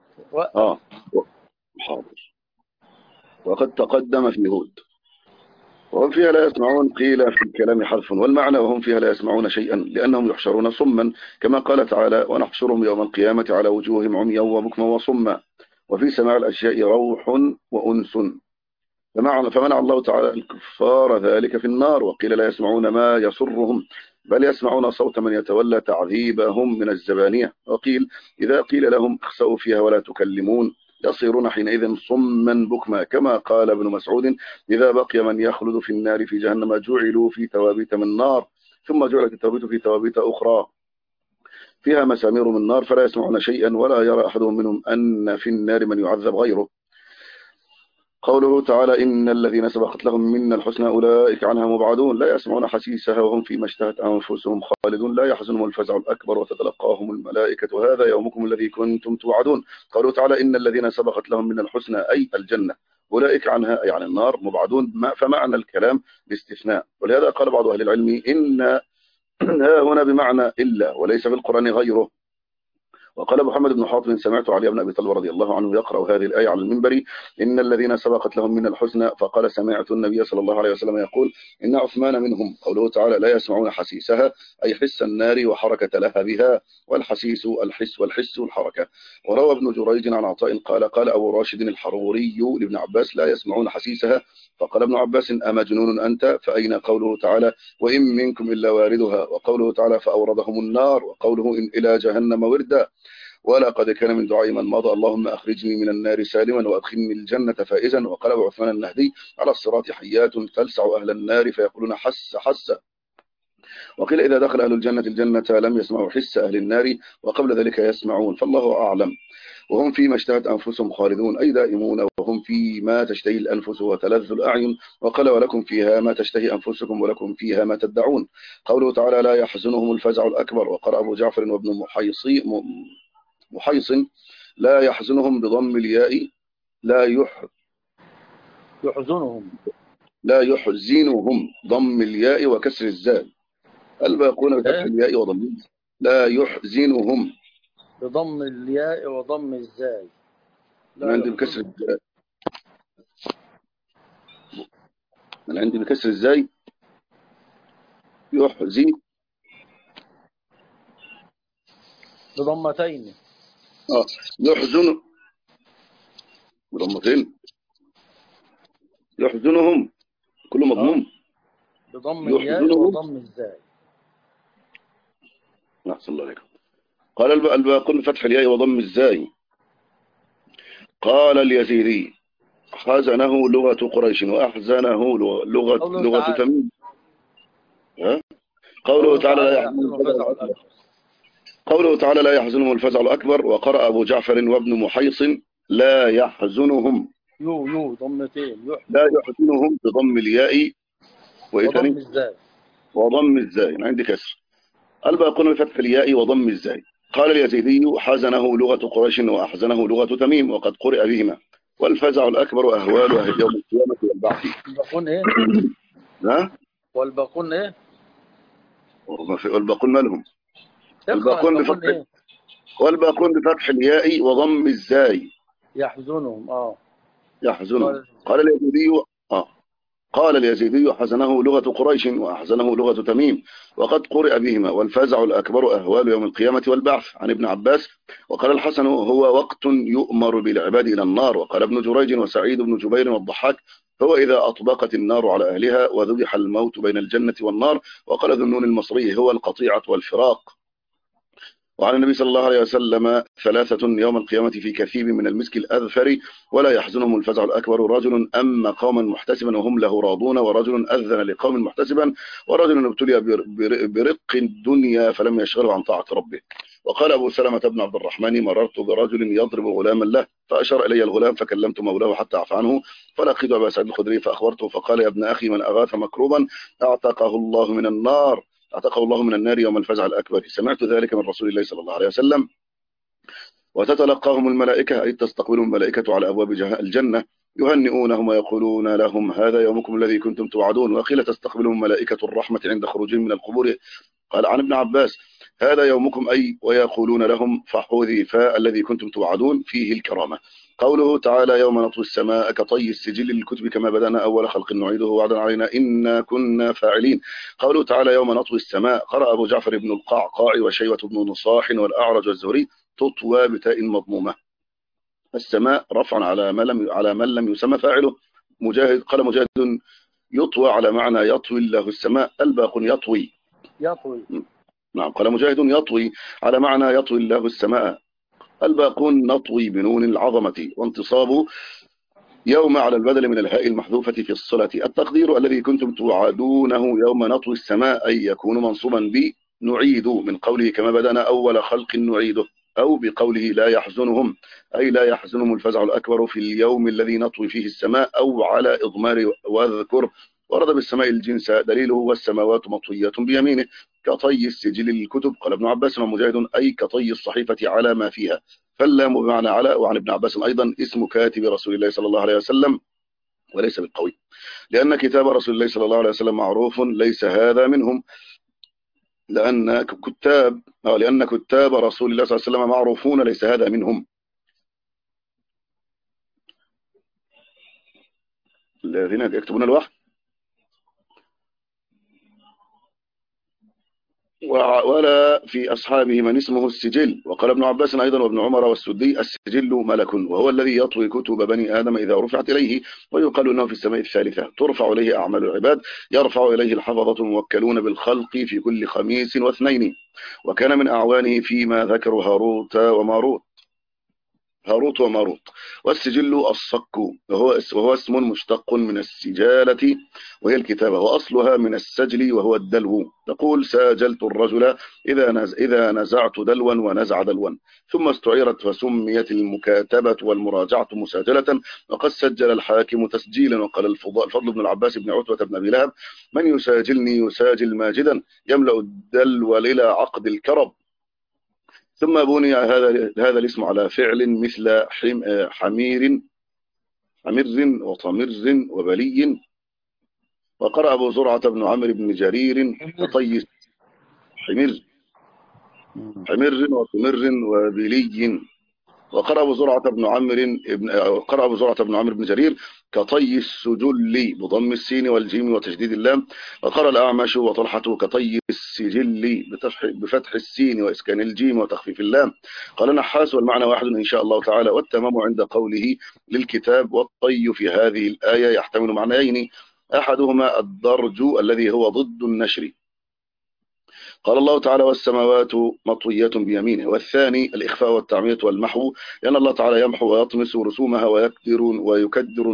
حاضر. وقد تقدم في هود وهم فيها لا يسمعون. قيل في الكلام حذف والمعنى وهم فيها لا يسمعون شيئا لأنهم يحشرون صما، كما قال تعالى ونحشرهم يوم القيامة على وجوههم عميا وبكما وصما. وفي سماع الأشياء روح وأنس. فمنع الله تعالى الكفار ذلك في النار، وقيل لا يسمعون ما يسرهم بل يسمعون صوت من يتولى تعذيبهم من الزبانية. وقيل إذا قيل لهم اخسأوا فيها ولا تكلمون يصيرون حينئذ صما بكما، كما قال ابن مسعود إذا بقي من يخلد في النار في جهنم جعلوا في توابيت من نار ثم جعلت التوابيت في توابيت أخرى فيها مسامير من نار فلا يسمعون شيئا ولا يرى أحدهم منهم أن في النار من يعذب غيره. قوله تعالى إن الذين سبقت لهم منا الحسنى أولئك عنها مبعدون لا يسمعون حسيسها وهم فيما اشتهت أنفسهم خالدون لا يحزنهم الفزع الأكبر وتتلقاهم الملائكة هذا يومكم الذي كنتم توعدون. قوله تعالى إن الذين سبقت لهم من الحسنى أي الجنة أولئك عنها يعني النار مبعدون، فمعنى الكلام باستثناء، ولهذا قال بعض أهل العلم إن ها هنا بمعنى إلا وليس في القرآن غيره. وقال محمد بن حاتم سمعت علي بن أبي طالب رضي الله عنه يقرأ هذه الآية على المنبر إن الذين سبقت لهم من الحسنى، فقال سمعت النبي صلى الله عليه وسلم يقول إن عثمان منهم. قوله تعالى لا يسمعون حسيسها أي حس النار وحركة لهبها، والحسيس الحس والحس الحركة. وروى ابن جريج عن عطاء قال أبو راشد الحروري لابن عباس لا يسمعون حسيسها، فقال ابن عباس أمجنون أنت؟ فأين قوله تعالى وإن منكم إلا واردها، وقوله تعالى فأوردهم النار، وقوله إن إلى جهنم وردا. ولقد كان من دعاء من مضى اللهم أخرجني من النار سالما وأدخلني الجنة فائزا. وقال أبو عثمان النهدي على الصراط حيات تلسع أهل النار فيقولون حس حس. وقيل إذا دخل أهل الجنة لم يسمعوا حس أهل النار وقبل ذلك يسمعون، فالله أعلم. وهم فيما اشتهت أنفسهم خالدون أي دائمون، وهم فيما تشتهي الأنفس وتلذ الأعين. وقال ولكم فيها ما تشتهي أنفسكم ولكم فيها ما تدعون. قوله تعالى لا يحزنهم الفزع الأكبر. وقرأ أبو جعفر وابن محيص لا يحزنهم بضم الياء يحزنهم لا يحزنهم ضم الياء وكسر الزال. الباقون بفتح الياء وضم لا يحزنهم بضم الياء وضم الزاي. من عندي بكسر الزاي، من عندي بكسر الزاي يحزن بضمتين. يحزن بضمتين يحزنهم كله مضموم بضم الياء وضم الزاي. أحسن الله عليكم. قال الباقون بفتح الياء وضم الزاي. قال اليزيدي حزنه لغة قريش وأحزنه لغة تميم. قوله تعالى لا يحزنهم الفزع الأكبر. وقرأ أبو جعفر وابن محيص لا يحزنهم ضمتين لا يحزنهم بضم الياء وضم الزاي عندي كسر. الباقون بفتح الياء وضم الزاي. قال اليزيدي حزنه لغة قريش وأحزنه لغة تميم وقد قرئ بهما. والفزع الأكبر أهواله يوم القيامة والبعث. الباقون إيه؟ والباقون إيه؟ والباقون مالهم؟ والباقون بفتح الياء وضم الزاي يحزنهم. يحزنهم. قال اليزيدي حزنه لغة قريش وأحزنه لغة تميم وقد قرئ بهما. والفزع الأكبر أهوال يوم القيامة والبعث عن ابن عباس. وقال الحسن هو وقت يؤمر بالعباد إلى النار. وقال ابن جريج وسعيد بن جبير والضحاك هو إذا أطبقت النار على أهلها وذبح الموت بين الجنة والنار. وقال ذو النون المصري هو القطيعة والفراق. وعن النبي صلى الله عليه وسلم 3 يوم القيامة في كثيب من المسك الأذفر ولا يحزنهم الفزع الأكبر رجل أما قوما محتسبا وهم له راضون ورجل أذن لقوم محتسبا ورجل ابتلي برق الدنيا فلم يشغله عن طاعة ربه. وقال أبو سلمة بن عبد الرحمن مررت برجل يضرب غلاما له فأشار إلي الغلام فكلمت مولاه حتى عفى عنه فلقيت أبا سعيد الخدري فأخبرته فقال يا ابن أخي من أغاث مكروبا أعتقه الله من النار يوم الفزع الأكبر. سمعت ذلك من رسول الله صلى الله عليه وسلم. وتتلقاهم الملائكة أي تستقبلهم الملائكة على أبواب الجنة يهنئونهم ويقولون لهم هذا يومكم الذي كنتم توعدون. وقيل تستقبلهم ملائكة الرحمة عند خروجهم من القبور. قال عن ابن عباس هذا يومكم أي ويقولون لهم فحذف الذي كنتم توعدون فيه الكرامة. قوله تعالى يوم نطوي السماء كطي السجل للكتب كما بدأنا أول خلق نعيده وعدا علينا إنا كنا فاعلين. قوله تعالى يوم نطوي السماء قرأ أبو جعفر بن القعقاع وشيوة بن نصاح والأعرج والزهري تطوى بتاء مضمومة. السماء رفعا على من لم يسمى فاعله مجاهد قال مجاهد يطوى على معنى يطوي الله السماء، الباق يطوي. نعم، قال مجاهد يطوي على معنى يطوي الله السماء، الباقون نطوي بنون العظمة، وانتصاب يوم على البدل من الهاء المحذوفة في الصلة. التقدير الذي كنتم توعدونه يوم نطوي السماء أي يكون منصوبا بنعيد، من قوله كما بدأنا أول خلق نعيده، أو بقوله لا يحزنهم أي لا يحزنهم الفزع الأكبر في اليوم الذي نطوي فيه السماء، أو على إضمار واذكر. ورد بالسماء الجنس دليله والسماوات مطوية بيمينه كطي السجل للكتب. قال ابن عباس ومجاهد أي كطي الصحيفة على ما فيها، فاللام بمعنى على. وعن ابن عباس أيضا اسم كاتب رسول الله صلى الله عليه وسلم وليس بالقوي، لأن كتاب رسول الله صلى الله عليه وسلم معروف ليس هذا منهم، لأن كتاب رسول الله صلى الله عليه وسلم معروفون ليس هذا منهم. الذين يكتبون الوحي. ولا في أصحابه من اسمه السجل. وقال ابن عباس أيضا وابن عمر والسدي السجل ملك، وهو الذي يطوي كتب بني آدم إذا رفعت إليه، ويقال أنه في السماء الثالثة ترفع إليه أعمال العباد، يرفع إليه الحفظة الموكلون بالخلق في كل خميس واثنين. وكان من أعوانه فيما ذكر هاروت وماروت. والسجل الصك، وهو اسم مشتق من السجالة وهي الكتابة، وأصلها من السجل وهو الدلو. تقول ساجلت الرجل إذا نزعت دلوا ونزع دلوا، ثم استعيرت فسميت المكاتبة والمراجعة مساجلة، وقد سجل الحاكم تسجيلا. وقال الفضل بن العباس بن عتبة بن أبي لهب من يساجلني يساجل ماجدا يملأ الدلو إلى عقد الكرب. ثم بني هذا الاسم على فعل مثل حمر وطمر وبلي. وقرأ أبو زرعة بن عمرو بن جرير كطي حمر وطمر وبلي. وقرأ أبو زرعة بن عمرو بن جرير كطي السجل بضم السين والجيم وتشديد اللام. وقرأ الأعمش وطلحة كطي السجل بفتح السين وإسكان الجيم وتخفيف اللام. قال نحاس والمعنى واحد إن شاء الله تعالى، والتمام عند قوله للكتاب. والطي في هذه الآية يحتمل معنيين، أحدهما الدرج الذي هو ضد النشر، قال الله تعالى والسماوات مطويات بيمينه، والثاني الإخفاء والتعمية والمحو، لأن الله تعالى يمحو ويطمس رسومها ويكدر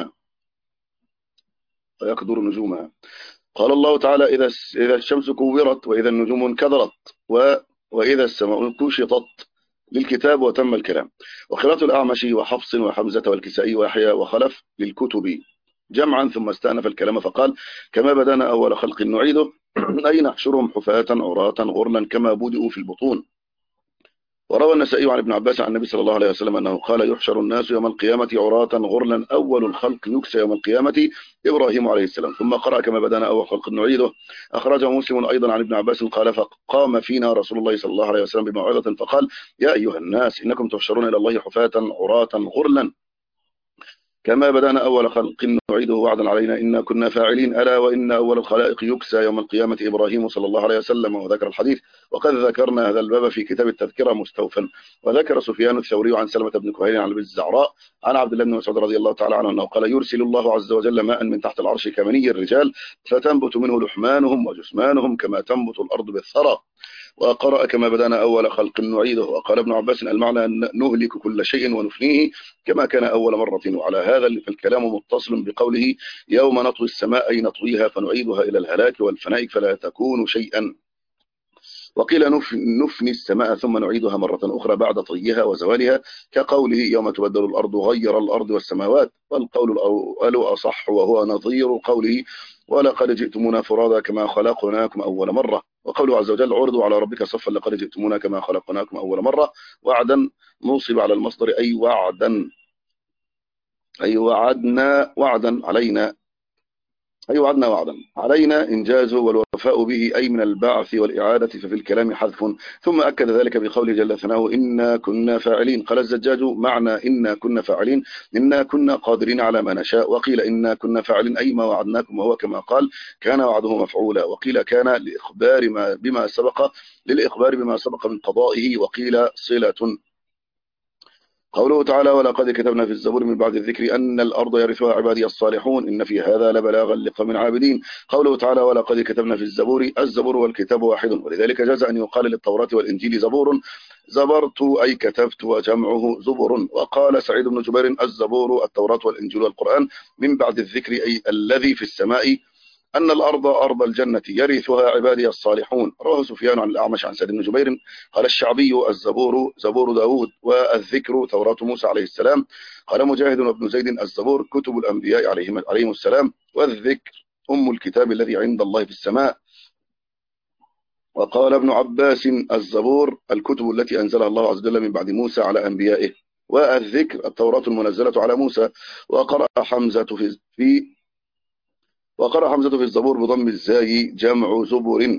نجومها. قال الله تعالى إذا الشمس كورت وإذا النجوم انكدرت وإذا السماء كشطت للكتاب وتم الكلام. وقراءة الأعمش وحفص وحمزة والكسائي ويحيى وخلف للكتب جمعا، ثم استأنف الكلام فقال كما بدأنا أول خلق نعيده أي نحشرهم حفاة عراة غرلا كما بدؤوا في البطون. وروى النسائي عن ابن عباس عن النبي صلى الله عليه وسلم أنه قال يحشر الناس يوم القيامة عراة غرلا أول الخلق يكسى يوم القيامة إبراهيم عليه السلام. ثم قرأ كما بدأنا أول خلق نعيده. أخرجه مسلم أيضا عن ابن عباس قال فقام فينا رسول الله صلى الله عليه وسلم بموعظة فقال يا أيها الناس إنكم تحشرون إلى الله حفاة عراة غرلا كما بدأنا أول خلق نعيده وعدا علينا إنا كنا فاعلين، ألا وإن أول الخلائق يكسى يوم القيامة إبراهيم صلى الله عليه وسلم. وذكر الحديث وقد ذكرنا هذا الباب في كتاب التذكرة مستوفا. وذكر سفيان الثوري عن سلمة بن كهيل عن أبي الزعراء عن عبد الله بن مسعود رضي الله تعالى عنه أنه قال يرسل الله عز وجل ماء من تحت العرش كمني الرجال فتنبت منه لحمانهم وجسمانهم كما تنبت الأرض بالثرى. وقرأ كما بدأنا أول خلق نعيده. وقال ابن عباس المعنى أن نهلك كل شيء ونفنيه كما كان أول مرة. وعلى هذا فالكلام متصل بقوله يوم نطوي السماء أي نطويها فنعيدها إلى الهلاك والفناء فلا تكون شيئا. وقيل نفني السماء ثم نعيدها مرة أخرى بعد طيها وزوالها كقوله يوم تبدل الأرض غير الأرض والسماوات. والقول الأول أصح وهو نظير قوله ولقد جئتمونا فرادا كما خلقناكم أول مرة. وقوله عز وجل عرضوا على ربك صفا لقد جئتمونا كما خلقناكم أول مرة. وعدا نوصب على المصدر أي وعدنا وعدا علينا إنجازه والوفاء به أي من البعث والإعادة. ففي الكلام حذف. ثم أكد ذلك بقوله جل ثناؤه إنا كنا فاعلين. قال الزجاج معنى إنا كنا فاعلين إنا كنا قادرين على ما نشاء. وقيل إنا كنا فاعلين أي ما وعدناكم وهو كما قال كان وعده مفعولا. وقيل كان للإخبار بما سبق من قضائه. وقيل صلة. قوله تعالى ولقد كتبنا في الزبور من بعد الذكر أن الأرض يرثها عبادي الصالحون إن في هذا لبلاغا لقوم عابدين. قوله تعالى ولقد كتبنا في الزبور، الزبور والكتاب واحد، ولذلك جاز أن يقال للتوراة والإنجيل زبور، زبرت أي كتبت، وجمعه زبر. وقال سعيد بن جبير الزبور التوراة والإنجيل والقرآن من بعد الذكر أي الذي في السماء، أن الأرض أرض الجنة يرثها عبادي الصالحون. رواه سفيان عن الأعمش عن سعيد بن جبير قال الشعبي الزبور زبور داود، والذكر توراة موسى عليه السلام. قال مجاهد وابن زيد الزبور كتب الأنبياء عليهم السلام، والذكر الكتاب الذي عند الله في السماء. وقال ابن عباس الزبور الكتب التي أنزلها الله عز وجل من بعد موسى على أنبيائه، والذكر التوراة المنزلة على موسى. وقرأ حمزة في الزبور بضم الزاي جمع زبر،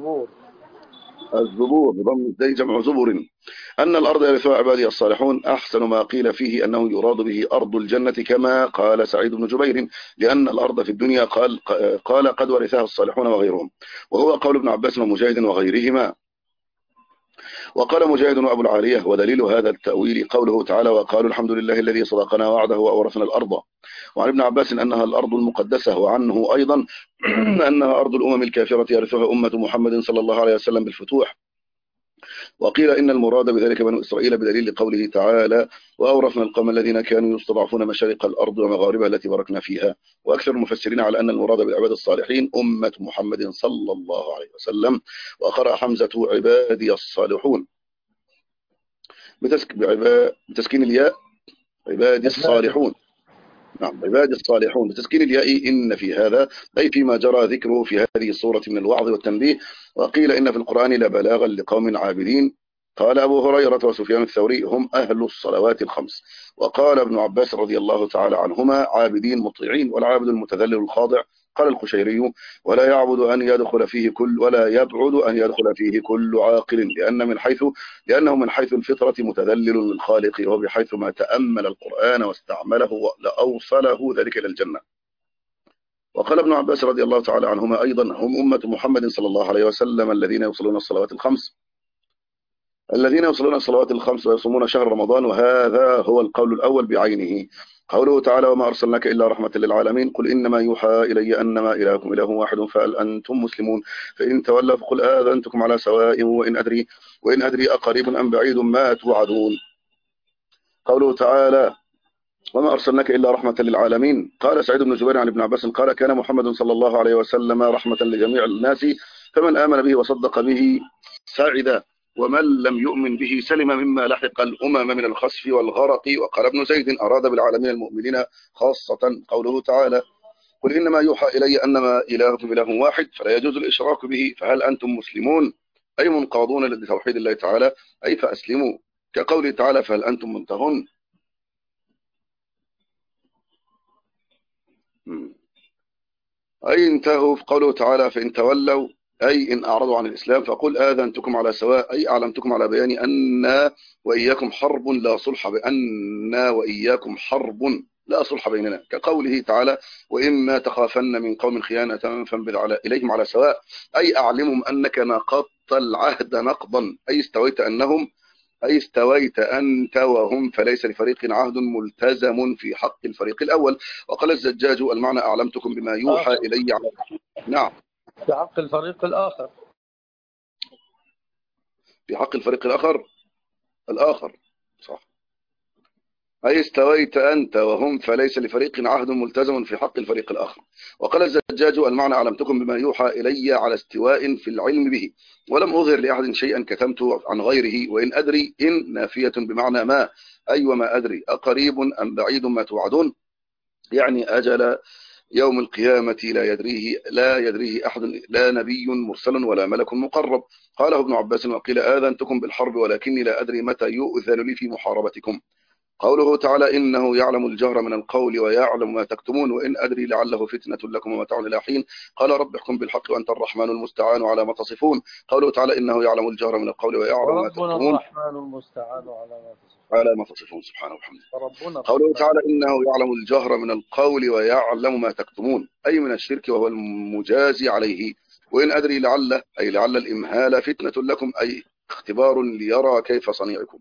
الزبور بضم الزاي جمع زبر. أن الأرض يرثها عبادي الصالحون أحسن ما قيل فيه أنه يراد به أرض الجنة كما قال سعيد بن جبير، لأن الأرض في الدنيا قال قد ورثها الصالحون وغيرهم، وهو قول ابن عباس ومجاهد وغيرهما. وقال مجاهد وأبو العالية ودليل هذا التأويل قوله تعالى وقالوا الحمد لله الذي صدقنا وعده وأورثنا الأرض. وعن ابن عباس أنها الأرض المقدسة، وعنه أيضا أنها أرض الأمم الكافرة يرثها أمة محمد صلى الله عليه وسلم بالفتوح. وقيل إن المراد بذلك بنو إسرائيل بدليل قوله تعالى وأورثنا القوم الذين كانوا يستضعفون مشارق الأرض ومغاربها التي باركنا فيها. وأكثر المفسرين على أن المراد بالعباد الصالحين أمة محمد صلى الله عليه وسلم. وقرأ حمزة عبادي الصالحون بتسكين الياء عبادي الصالحون، نعم عبادي الصالحون بتسكين الياء. إن في هذا أي فيما جرى ذكره في هذه الصورة من الوعظ والتنبيه. وقيل إن في القرآن لبلاغا لقوم عابدين. قال أبو هريرة وسفيان الثوري هم أهل الصلوات الخمس. وقال ابن عباس رضي الله تعالى عنهما عابدين مطيعين، والعابد المتذلل الخاضع. قال القشيري ولا يبعد أن يدخل فيه كل عاقل، لأنه من حيث الفطرة متذلل للخالق، وبحيث ما تأمل القرآن واستعمله لأوصله ذلك إلى الجنة. وقال ابن عباس رضي الله تعالى عنهما أيضا هم أمة محمد صلى الله عليه وسلم الذين يوصلون الصلوات الخمس ويصومون شهر رمضان، وهذا هو القول الأول بعينه. قوله تعالى وما أرسلناك إلا رحمة للعالمين قل إنما يوحى إلي أنما إلهكم إله واحد فهل أنتم مسلمون فإن تولوا فقل آذنتكم على سواء وإن أدري أقريب أم بعيد ما توعدون. قوله تعالى وما أرسلناك إلا رحمة للعالمين. قال سعيد بن جبير عن ابن عباس قال كان محمد صلى الله عليه وسلم رحمة لجميع الناس، فمن آمن به وصدق به سعد، ومن لم يؤمن به سلم مما لحق الأمم من الخسف والغرق. وقال ابن زيد أراد بالعالمين المؤمنين خاصة. قوله تعالى قل إنما يوحى إلي أنما إلهكم إله واحد فلا يجوز الإشراك به فهل أنتم مسلمون أي منقادون لتوحيد الله تعالى أي فأسلموا، كقوله تعالى فهل أنتم منتهون. أي انتهوا. في قوله تعالى فإن تولوا أي إن أعرضوا عن الإسلام فقل آذنتكم على سواء أي أعلمتكم على بيان أن وإياكم حرب لا صلح بيننا، كقوله تعالى وإما تخافن من قوم خيانة فانبذ إليهم على سواء أي أعلمهم أنك نقضت العهد نقضا أي استويت أنت وهم فليس لفريق عهد ملتزم في حق الفريق الأول. وقال الزجاج المعنى أعلمتكم بما يوحى إلي نعم في حق الفريق الآخر الآخر صح، أي استويت أنت وهم فليس لفريق عهد ملتزم في حق الفريق الآخر. وقال الزجاج المعنى أعلمتكم بما يوحى إلي على استواء في العلم به، ولم أظهر لأحد شيئا كتمت عن غيره. وإن أدري إن نافية بمعنى ما أي وما أدري أقريب أم بعيد ما توعدون، يعني أجل يوم القيامة لا يدريه أحد لا نبي مرسل ولا ملك مقرب. قاله ابن عباس وقيل آذنتكم بالحرب ولكني لا أدري متى يؤذن لي في محاربتكم. قوله تعالى إنه يعلم الجهر من القول ويعلم ما تكتمون وإن أدري لعله فتنة لكم ومتاع إلى حين. قال رب احكم بالحق وأنت الرحمن المستعان على ما تصفون. قوله تعالى إنه يعلم الجهر من القول ويعلم ما تكتمون الرحمن المستعان على ما تصفون سبحانه وبحمده. قوله تعالى إنه يعلم الجهر من القول ويعلم ما تكتمون أي من الشرك وهو المجازي عليه. وإن أدري لعل الإمهال فتنة لكم أي اختبار ليرى كيف صنيعكم.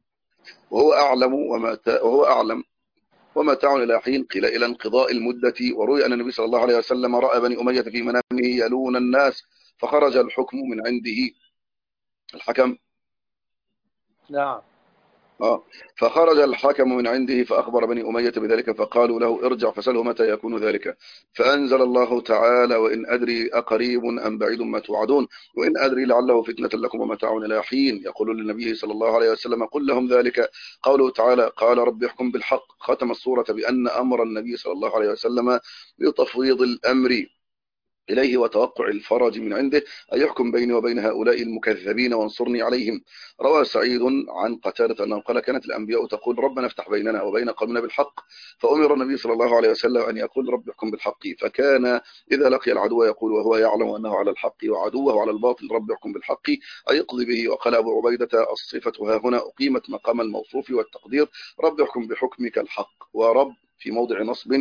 وهو أعلم ومتاع إلى حين، قيل إلى انقضاء المدة. وروي أن النبي صلى الله عليه وسلم رأى بني أمية في منامه يلون الناس فخرج الحكم من عنده. الحكم نعم. فخرج الحكم من عنده فأخبر بني أمية بذلك فقالوا له ارجع فسأله متى يكون ذلك. فأنزل الله تعالى وإن أدري أقريب أم بعيد ما توعدون وإن أدري لعله فتنة لكم ومتاع إلى حين. يقول للنبي صلى الله عليه وسلم قل لهم ذلك. قوله تعالى قال رب يحكم بالحق. ختم السورة بأن أمر النبي صلى الله عليه وسلم بتفويض الأمر إليه وتوقع الفرج من عنده أن يحكم بيني وبين هؤلاء المكذبين وانصرني عليهم. روى سعيد عن قتادة أنه قال كانت الأنبياء تقول ربنا افتح بيننا وبين قومنا بالحق، فأمر النبي صلى الله عليه وسلم أن يقول رب يحكم بالحق، فكان إذا لقي العدو يقول وهو يعلم أنه على الحق وعدوه على الباطل رب يحكم بالحق أي يقضي به. وقال أبو عبيدة الصفة ها هنا أقيمت مقام الموصوف والتقدير رب يحكم بحكمك الحق، ورب في موضع نصب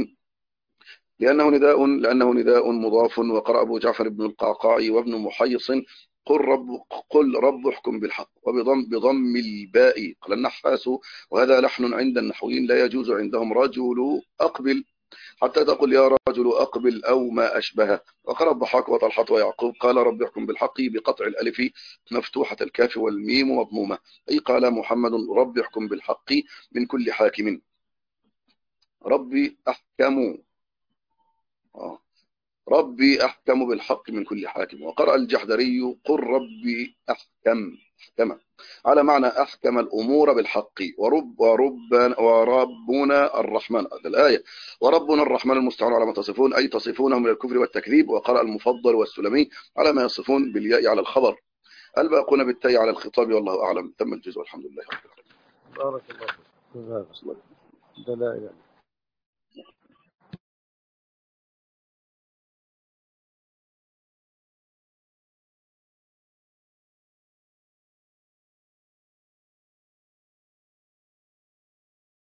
لأنه نداء مضاف. وقرأ أبو جعفر بن القعقاع وابن محيص قل رب احكم بالحق بضم الباء. قال النحاس وهذا لحن عند النحويين لا يجوز عندهم رجل أقبل حتى تقول يا رجل أقبل أو ما أشبهه. وقرأ الضحاك وطلحة ويعقوب قال رب يحكم بالحق بقطع الألف مفتوحة الكاف والميم مضمومة، أي قال محمد رب يحكم بالحق من كل حاكم. ربي أحكم بالحق من كل حاكم. وقرأ الجحدري قل ربي أحكم على معنى أحكم الأمور بالحق. وربنا الرحمن الآية وربنا الرحمن المستعان على ما تصفون أي تصفونه من الكفر والتكذيب. وقرأ المفضل والسلمي على ما يصفون بالياء على الخبر، الباقون بالتاء على الخطاب. والله أعلم. تم الجزء والحمد لله رب العالمين. بارك الله فيك. دلائل